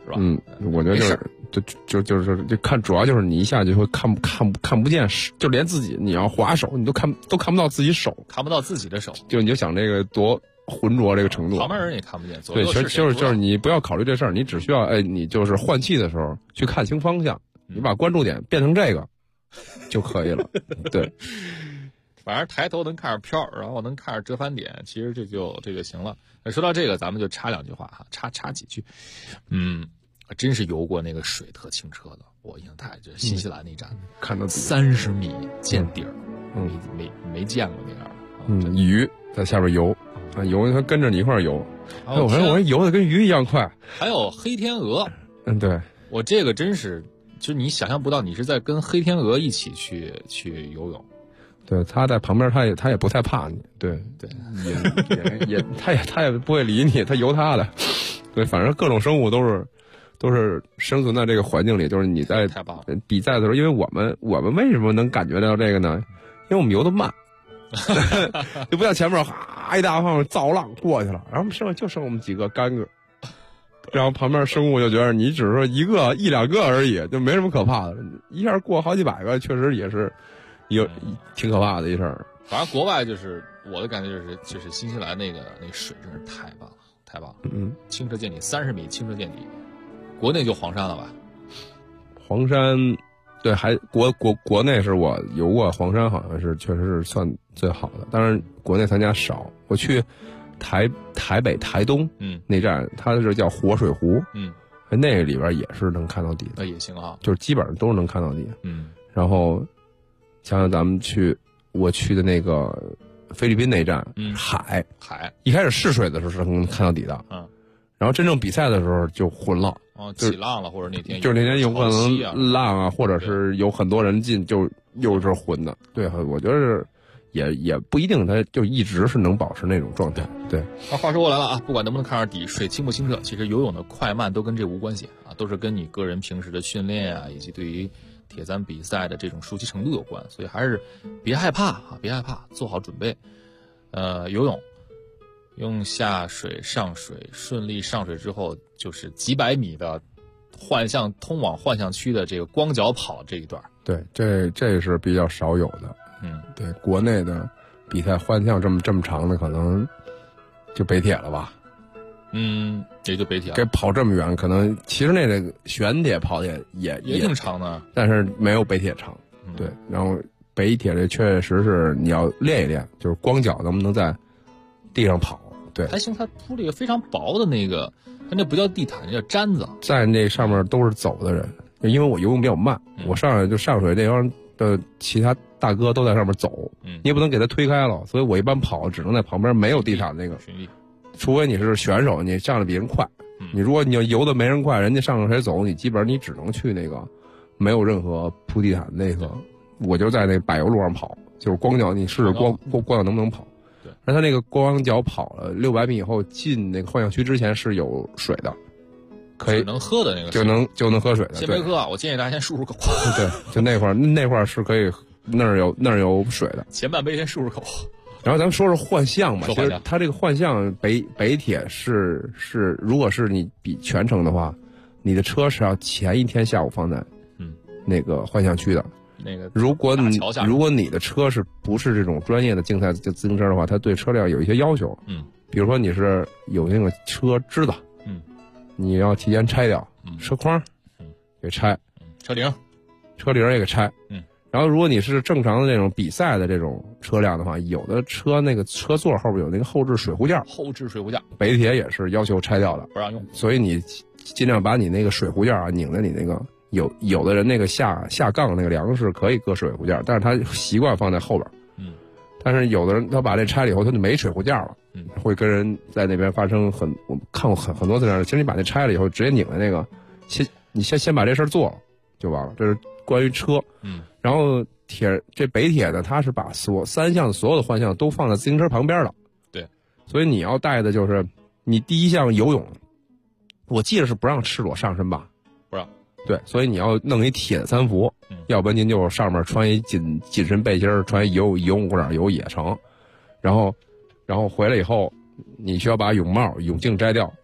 是吧？ 我觉得就是看，主要就是你一下就会看不见，就连自己你要划手，你都看不到自己手， 看不到自己的手， 你就想这个多浑浊这个程度， 旁边人也看不见。 对，就是你不要考虑这事儿，你只需要你就是换气的时候去看清方向，你把关注点变成这个就可以了。对， 反正抬头能看着漂，然后能看着折返点，其实这个行了。说到这个，咱们就插两句话哈，插几句。真是游过那个水特清澈的，我印象太就是新西兰那站， 看到 30米见底儿，没见过那样。 鱼在下边游，游它跟着你一块游。我说游的跟鱼一样快。还有黑天鹅， 对， 我这个真是，就是你想象不到，你是在跟黑天鹅一起去游泳。 对，他在旁边，他也不太怕你，对，也他也不会理你，他游他的。对，反正各种生物都是生存在这个环境里，就是你在比赛的时候，因为我们为什么能感觉到这个呢？因为我们游得慢，就不像前面一大放造浪过去了，然后就剩我们几个干个，然后旁边生物就觉得你只是说一两个而已，就没什么可怕的，一下过好几百个，确实也是挺可怕的一事儿。 反正国外就是我的感觉就是新西兰那水真是太棒了，太棒了，清澈见底，30米清澈见底。国内就黄山了吧？ 黄山，对，还国内是我游过黄山，好像是确实是算最好的，当然国内参加少。我去台北、台东，那站它是叫活水湖，那个里边也是能看到底的， 那也行啊， 就是基本上都是能看到底。然后想想我去的那个菲律宾那站，海一开始试水的时候是能看到底的，然后真正比赛的时候就混了。 起浪了，或者那天有可能浪啊，或者是有很多人进，就又是混的。对，我觉得也不一定，他就一直是能保持那种状态。对。 那话说过来了啊，不管能不能看上底，水清不清澈，其实游泳的快慢都跟这无关系啊，都是跟你个人平时的训练啊，以及对于铁三比赛的这种熟悉程度有关。所以还是别害怕啊，别害怕，做好准备。游泳。用下水上水，顺利上水之后，就是几百米的通往幻象区的这个光脚跑这一段。 对，这是比较少有的。对，国内的比赛幻象这么长的，可能就北铁了吧。 也就北铁了。 给跑这么远，可能其实那个悬铁跑的也挺长的， 但是没有北铁长。对，然后北铁这确实是你要练一练，就是光脚能不能在地上跑。对， 还行，它铺了一个非常薄的那个，它那不叫地毯，那叫毡子， 在那上面都是走的人，因为我游泳比较慢，我上来就上水，这帮的其他大哥都在上面走，你也不能给他推开了，所以我一般跑只能在旁边没有地毯那个，除非你是选手，你上来比人快，你如果你要游的没人快，人家上谁走，你基本上你只能去那个没有任何铺地毯那个，我就在那柏油路上跑，就是光脚，你试试光脚能不能跑。而他那个光脚跑了600米以后，进那个幻象区之前是有水的，可以能喝的那个水，就能喝水的。 先别喝啊！我建议大家先漱口。 对，就那块儿是可以，那儿有水的。 前半杯先漱口。 然后咱们说说幻象吧，其实它这个幻象北铁是，如果是你比全程的话，你的车是要前一天下午放在那个幻象区的。 那个， 如果你的车不是这种专业的竞赛自行车的话，它对车辆有一些要求。比如说你是有那个车支子，你要提前拆掉，车筐，给拆， 车铃也给拆，然后如果你是正常的那种比赛的这种车辆的话，有的车那个车座后边有那个后置水壶架，北铁也是要求拆掉的， 不让用。 所以你尽量把你那个水壶架拧在你那个。有的人那个下杠那个梁是可以搁水壶架，但是他习惯放在后边。但是有的人他把这拆了以后，他就没水壶架了，会跟人在那边发生我看过很多次这样的。其实你把那拆了以后，直接拧在那个，你先把这事儿做了就完了。这是关于车。然后这北铁呢，它是把3项所有的幻象都放在自行车旁边了。 对， 所以你要带的就是你第一项游泳，我记得是不让赤裸上身吧？ 不让。 对，所以你要弄一铁的3伏，要不然您就上面穿一紧身背心，穿一游泳裤衩游也成。然后回来以后，你需要把泳镜摘掉，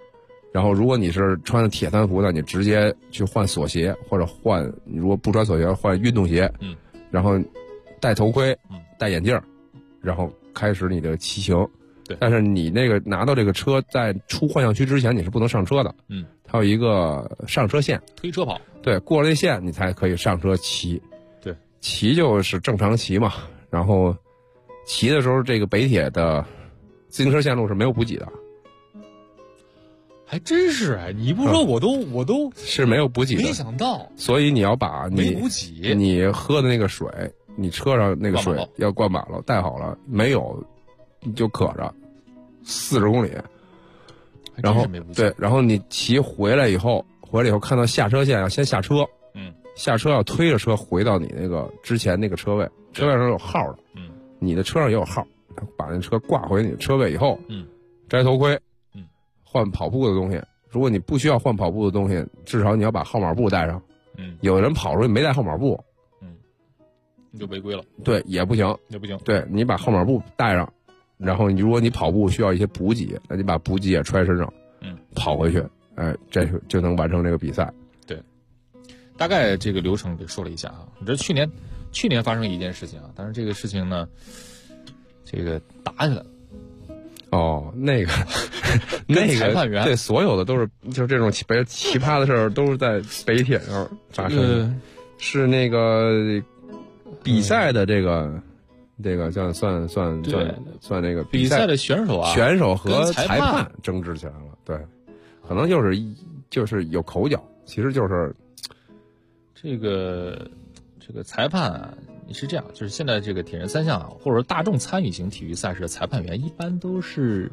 然后如果你是穿的铁三服呢，你直接去换锁鞋，或者换如果不穿锁鞋换运动鞋，然后戴头盔，戴眼镜，然后开始你的骑行。 对， 但是你那个拿到这个车，在出换向区之前你是不能上车的。它有一个上车线， 推车跑。 对，过了那线你才可以上车骑。 对， 骑就是正常骑嘛。然后骑的时候，这个北铁的自行车线路是没有补给的。 还真是哎，你不说我都是没有补给的， 没想到。 所以你要把没补给， 你喝的那个水，你车上那个水要灌满了，带好了，没有你就渴着，40公里。然后对，然后你骑回来以后看到下车线要先下车，下车要推着车回到你那个之前那个车位，车位上有号的，你的车上也有号，把那车挂回你的车位以后，摘头盔，换跑步的东西。如果你不需要换跑步的东西，至少你要把号码布带上。有的人跑出去没带号码布， 你就违规了。 对，也不行， 也不行。 对，你把号码布带上，然后如果你跑步需要一些补给，那你把补给也揣身上，跑回去，这就能完成这个比赛。 对，大概这个流程给说了一下啊。你这去年发生一件事情啊，但是这个事情呢，这个打起来了。 哦，那个裁判员对，所有的都是就是这种比较奇葩的事儿，都是在北铁上发生的。是那个比赛的这个叫算那个比赛的选手和裁判争执起来了。对，可能就是有口角，其实就是这个裁判啊。是这样，就是现在这个铁人三项啊，或者说大众参与型体育赛事的裁判员，一般都是，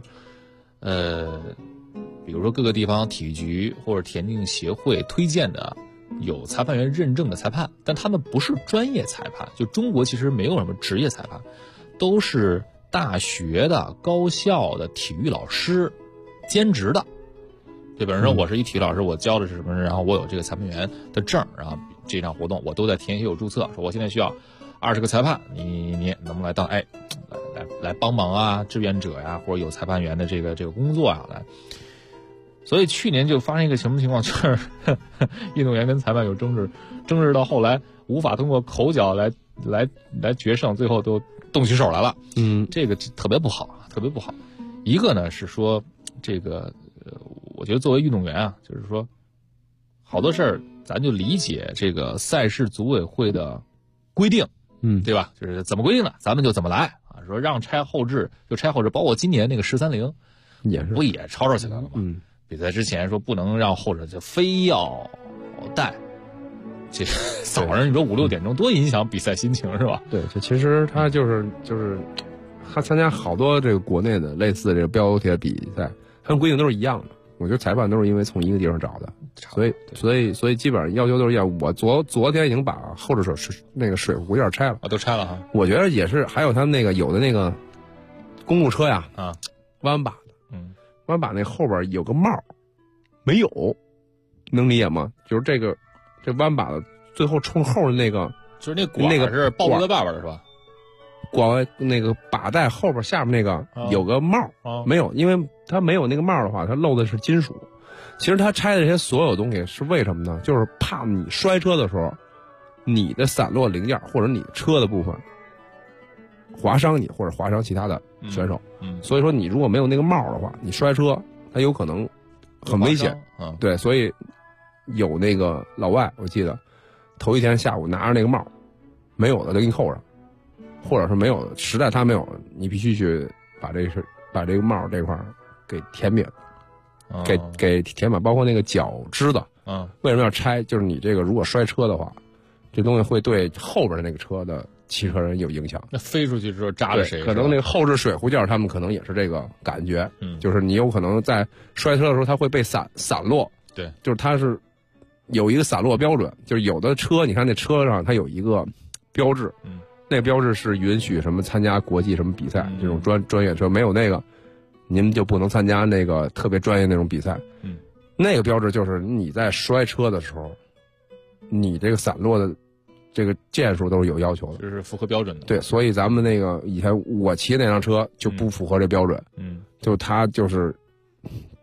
比如说各个地方体育局或者田径协会推荐的有裁判员认证的裁判，但他们不是专业裁判。就中国其实没有什么职业裁判，都是大学的、高校的体育老师兼职的。对，比如说我是一体育老师，我教的是什么，然后我有这个裁判员的证，然后这场活动我都在田协有注册，说我现在需要20个裁判，你能不能来当来帮忙啊，志愿者呀，或者有裁判员的这个工作啊来。所以去年就发生一个什么情况，就是运动员跟裁判有争执到后来无法通过口角来决胜，最后都动起手来了。这个特别不好，特别不好。一个呢是说这个我觉得作为运动员啊，就是说好多事儿咱就理解这个赛事组委会的规定。对吧？就是怎么规定的，咱们就怎么来啊！说让拆后置就拆后置，包括今年那个13.0 也是不也吵起来了吗？比赛之前说不能让后者，就非要带。这早上你说5、6点钟多影响比赛心情是吧？ 对，这其实他就是他参加好多这个国内的类似这个标铁比赛，他们规定都是一样的。我觉得裁判都是因为从一个地方找的，所以基本上要求都是一样。我昨天已经把后置那个水壶件拆了， 都拆了哈。 我觉得也是，还有他们那个有的那个公路车呀，弯把的，弯把那后边有个帽，没有，能理解吗？就是这弯把的最后冲后的那个， 就是那个是抱住在外边的是吧？ 管那个把带后边下面那个有个帽，没有，因为它没有那个帽的话，它漏的是金属。其实它拆的这些所有东西是为什么呢？就是怕你摔车的时候，你的散落零件或者你车的部分划伤你，或者划伤其他的选手。所以说你如果没有那个帽的话，你摔车它有可能很危险。对，所以有那个老外，我记得头一天下午拿着那个帽，没有的就给你扣上。或者是没有，实在他没有，你必须去把这个帽这块给填扁，给填满，包括那个脚支子。为什么要拆？就是你这个如果摔车的话，这东西会对后边的那个车的骑车人有影响。 那飞出去之后扎着谁？ 可能那个后置水壶件他们可能也是这个感觉。就是你有可能在摔车的时候，它会被散落。 对， 就是它是有一个散落标准，就是有的车，你看那车上它有一个标志。那个标志是允许什么参加国际什么比赛，这种专业车没有那个，您就不能参加那个特别专业那种比赛。那个标志就是你在摔车的时候，你这个散落的这个件数都是有要求的， 就是符合标准的。 对，所以咱们那个以前我骑那辆车就不符合这标准。就它就是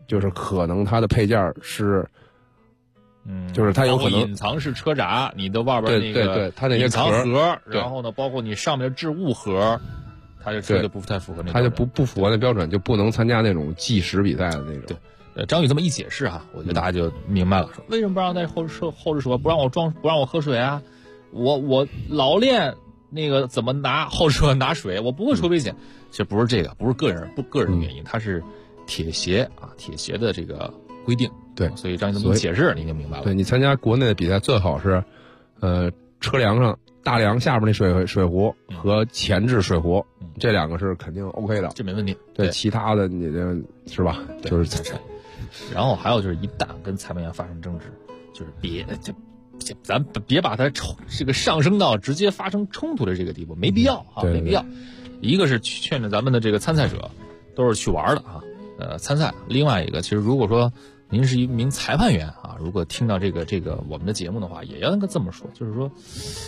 就是可能它的配件是，就是它有可能隐藏式车闸，你的外边那个对它那些隐藏盒，然后呢，包括你上面的置物盒，它这车就不太符合那， 它就不符合那标准，就不能参加那种计时比赛的那种。 对，张宇这么一解释哈，我觉得大家就明白了，说为什么不让在后置手不让我喝水啊？我老练那个怎么拿后车拿水，我不会出危险。其实不是这个，不是个人原因，它是铁鞋的这个规定。 对， 所以张宇这么一解释，你就明白了。 对，你参加国内的比赛最好是，车梁上大梁下边那水壶和前置水壶，这两个是肯定 OK 的， 这没问题。 对，其他的你的是吧？就是财产。然后还有就是，一旦跟裁判员发生争执，就是咱别把它这个上升到直接发生冲突的这个地步，没必要啊，没必要。一个是劝着咱们的这个参赛者都是去玩的啊，参赛。另外一个，其实如果说您是一名裁判员啊，如果听到这个我们的节目的话，也要这么说，就是说，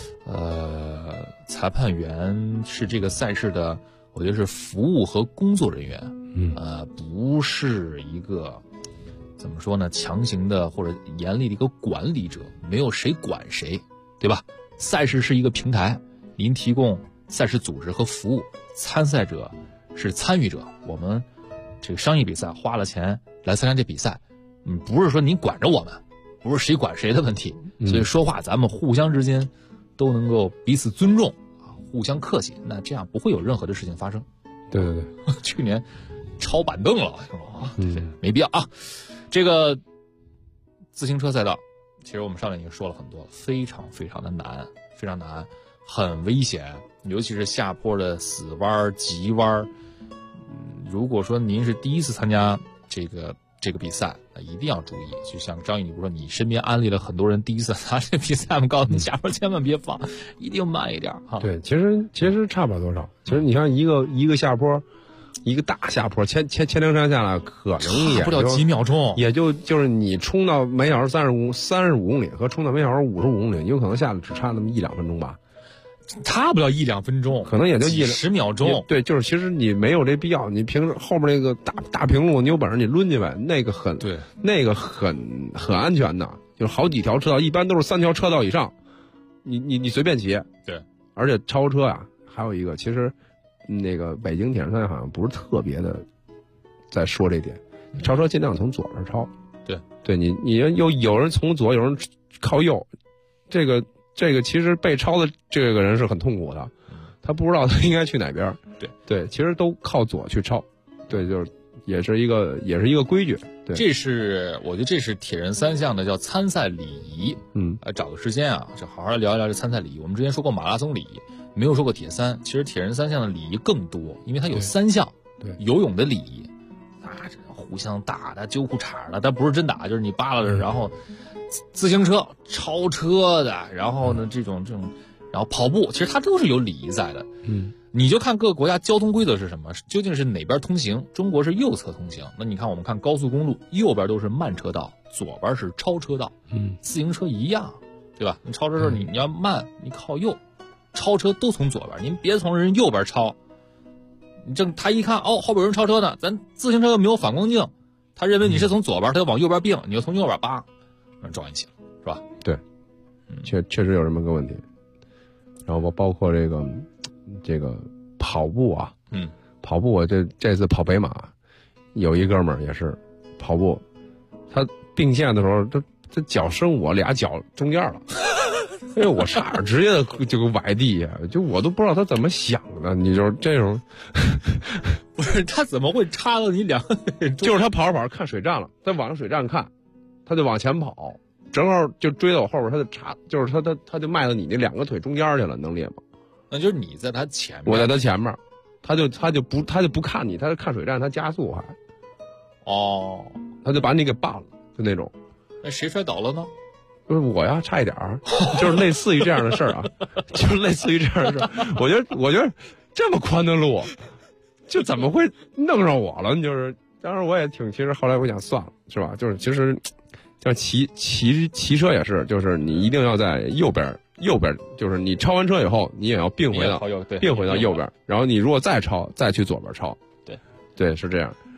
裁判员是这个赛事的，我觉得是服务和工作人员，不是一个怎么说呢，强行的或者严厉的一个管理者，没有谁管谁，对吧？赛事是一个平台，您提供赛事组织和服务，参赛者是参与者。我们这个商业比赛花了钱来参加这比赛，不是说您管着我们，不是谁管谁的问题。所以说话咱们互相之间都能够彼此尊重啊，互相客气，那这样不会有任何的事情发生。 对对对， 去年抄板凳了，是吧？没必要啊。这个自行车赛道，其实我们上面已经说了很多，非常非常的难，非常难，很危险，尤其是下坡的死弯、急弯。如果说您是第一次参加这个比赛，一定要注意。就像张宇，你不是说你身边安利了很多人第一次参加这比赛吗？告诉你下坡千万别放，一定慢一点哈。 对，其实差不了多少。其实你像一个下坡。一个大下坡，千灵山下来可能也不了几秒钟， 也就是你冲到每小时35公里和冲到每小时55公里，有可能下来只差那么1-2分钟吧， 差不了1-2分钟， 可能也就 10秒钟。 对，就是其实你没有这必要，你平时后面那个大平路，你有本事你抡去呗，那个很安全的，就是好几条车道，一般都是3条车道以上，你随便骑。 对，而且超车啊，还有一个其实。那个北京铁人赛好像不是特别的在说这点，超车尽量从左边超。对，你有人从左，有人靠右，这个其实被超的这个人是很痛苦的，他不知道他应该去哪边。对，其实都靠左去超。对，就是也是一个规矩。对，我觉得这是铁人3项的叫参赛礼仪。找个时间啊，就好好聊一聊这参赛礼仪。我们之前说过马拉松礼仪。没有说过铁三，其实铁人3项的礼仪更多，因为它有3项。 对， 游泳的礼仪，这互相打的、揪裤衩的，但不是真打，就是你扒拉着，然后自行车、超车的，然后呢这种，然后跑步，其实它都是有礼仪在的。你就看各个国家交通规则是什么，究竟是哪边通行？中国是右侧通行，那你看我们看高速公路，右边都是慢车道，左边是超车道。自行车一样，对吧？你超车的时候你要慢，你靠右。超车都从左边，您别从人右边超。他一看后边有人超车呢，咱自行车又没有反光镜，他认为你是从左边，他就往右边并，你就从右边叭，撞一起了，是吧？ 对，确实有这么个问题。然后包括这个跑步啊，跑步我这次跑北马，有一哥们儿也是跑步，他并线的时候，这脚伸我俩脚中间了。因为我差点直接的就崴地下，就我都不知道他怎么想的。你就是这种， 不是他怎么会插到你两个腿？ 就是他跑着跑着看水站了，在往水站看，他就往前跑，正好就追到我后边，他就插，就是他就迈到你那2个腿中间去了，能理解吗？ 那就是你在他前面， 我在他前面，他就不看你，他是看水站，他加速还，他就把你给绊了，就那种。 那谁摔倒了呢？ 不是我呀，差一点儿，就是类似于这样的事儿啊，就是类似于这样的事儿。我觉得这么宽的路，就怎么会弄上我了？就是当时我也其实后来我想算了，是吧？就是其实像骑车也是，就是你一定要在右边，就是你超完车以后，你也要并回到右边，然后你如果再超，再去左边超。 对， 是这样。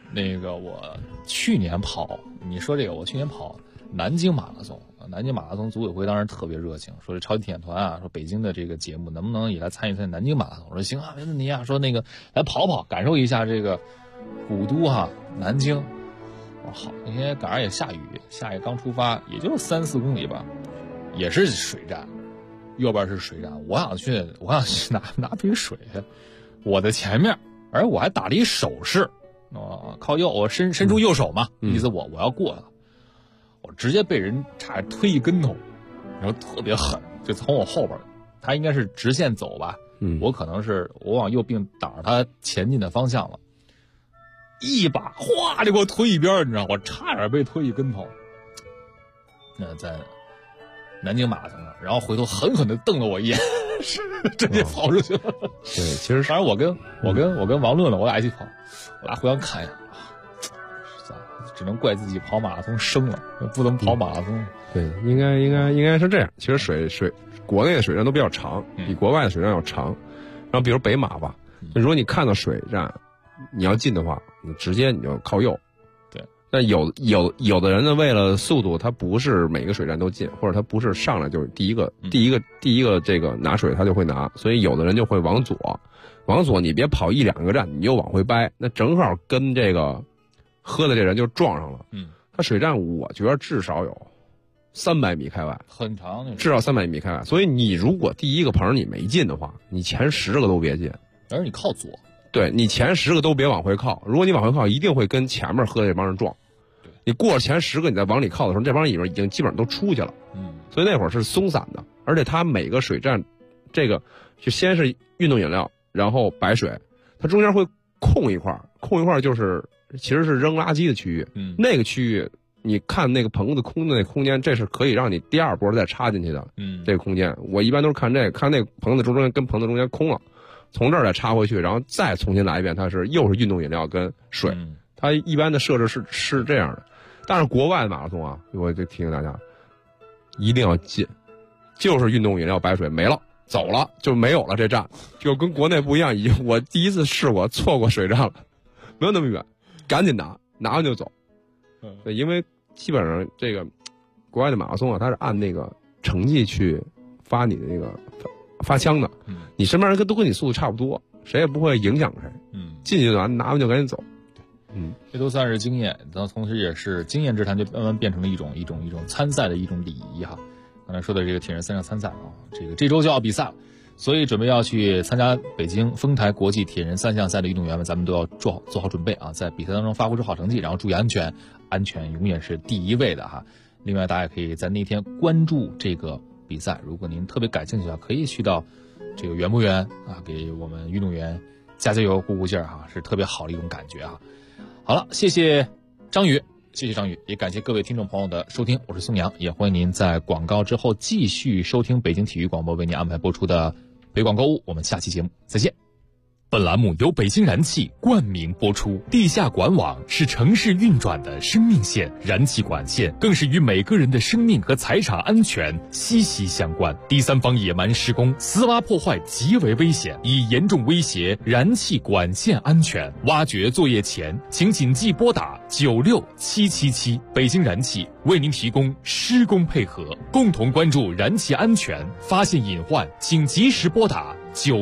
那个我去年跑，你说这个，我去年跑南京马拉松，南京马拉松组委会当时特别热情，说这超级体验团啊，说北京的这个节目能不能也来参与南京马拉松？我说行啊，没问题啊，说那个来跑跑，感受一下这个古都哈南京。我好，那天赶上也下雨刚出发，也就3-4公里吧，也是水站，右边是水站，我想去拿瓶水，我的前面，而我还打了一手势，靠右，我伸出右手嘛，意思我要过了，我直接被人差点推一跟头，然后特别狠，就从我后边，他应该是直线走吧，我可能是我往右并挡着他前进的方向了，一把哗就给我推一边，你知道，我差点被推一跟头。那在南京马拉松上，然后回头狠狠地瞪了我一眼，直接跑出去了。 对，其实反正我跟王论了，我俩一起跑，我俩互相看一下，只能怪自己跑马拉松生了，不能跑马拉松。 对，应该是这样。其实水国内的水站都比较长，比国外的水站要长。然后比如北马吧，如果你看到水站，你要进的话，你直接你就靠右。 对。 但有的人呢，为了速度，他不是每个水站都进，或者他不是上来就是第一个这个拿水他就会拿，所以有的人就会往左你别跑1-2个站，你又往回掰，那正好跟这个喝的这人就撞上了。他水站我觉得至少有300米开外， 很长那种， 至少300米开外。所以你如果第一个棚你没进的话，你前10个都别进， 而你靠左。 对，你前10个都别往回靠，如果你往回靠，一定会跟前面喝的这帮人撞。你过了前10个，你再往里靠的时候，这帮人已经基本上都出去了。所以那会儿是松散的，而且它每个水站，这个就先是运动饮料，然后白水，它中间会空一块就是其实是扔垃圾的区域。那个区域你看那个棚子空的那空间，这是可以让你第二波再插进去的。这个空间我一般都是看那个棚子中间跟棚子中间空了。从这儿再插回去，然后再重新来一遍，它又是运动饮料跟水，它一般的设置是这样的。但是国外的马拉松啊，我就提醒大家，一定要进，就是运动饮料白水没了，走了就没有了，这站就跟国内不一样。我第一次试过，错过水站了，没有那么远，赶紧拿完就走。对，因为基本上这个国外的马拉松啊，它是按那个成绩去发你的那个发枪的，你身边人都跟你速度差不多，谁也不会影响谁。进去就拿完就赶紧走。 这都算是经验，但同时也是经验之谈，就慢慢变成了一种参赛的一种礼仪哈。刚才说的这个铁人3项参赛啊，这周就要比赛了，所以准备要去参加北京丰台国际铁人3项赛的运动员们，咱们都要做好准备啊，在比赛当中发挥出好成绩，然后注意安全，安全永远是第一位的哈。另外，大家可以在那天关注这个比赛，如果您特别感兴趣的话，可以去到这个圆不圆啊，给我们运动员加油鼓劲儿哈，是特别好的一种感觉啊。好了，谢谢张宇，也感谢各位听众朋友的收听，我是宋阳，也欢迎您在广告之后继续收听北京体育广播为您安排播出的北广购物，我们下期节目再见。 本栏目由北京燃气冠名播出。地下管网是城市运转的生命线，燃气管线更是与每个人的生命和财产安全息息相关。第三方野蛮施工、私挖破坏极为危险，已严重威胁燃气管线安全。挖掘作业前，请谨记拨打96777。北京燃气为您提供施工配合，共同关注燃气安全，发现隐患请及时拨打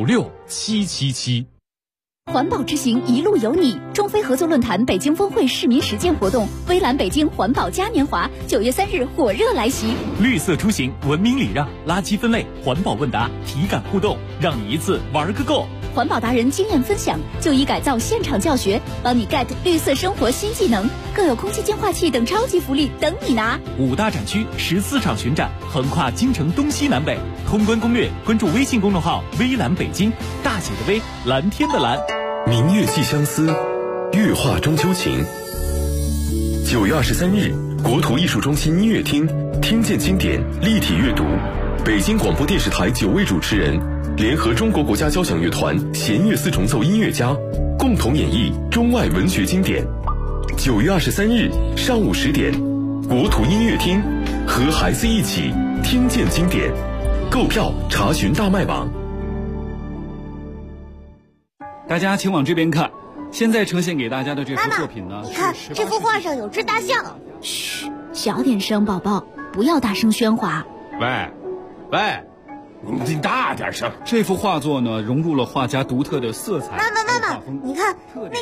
96777。 环保之行，一路有你。中非合作论坛北京峰会市民实践活动，微蓝北京环保嘉年华9月3日火热来袭。 绿色出行，文明礼让，垃圾分类，环保问答，体感互动，让你一次玩个够。 环保达人经验分享，就医改造现场教学，帮你 get 绿色生活新技能，更有空气净化器等超级福利等你拿。 5大展区14场巡展，横跨京城东西南北。通关攻略，关注微信公众号微蓝北京，大写的微，蓝天的蓝。 明月寄相思，月画中秋情。9月23日，国土艺术中心音乐厅听见经典立体阅读，北京广播电视台9位主持人联合中国国家交响乐团弦乐四重奏音乐家，共同演绎中外文学经典。9月23日上午10点，国土音乐厅和孩子一起听见经典。购票查询大麦网。 大家请往这边看， 现在呈现给大家的这幅作品呢， 你看这幅画上有只大象。 嘘，小点声，宝宝，不要大声喧哗。 喂，你大点声。 这幅画作呢，融入了画家独特的色彩。 妈妈，你看那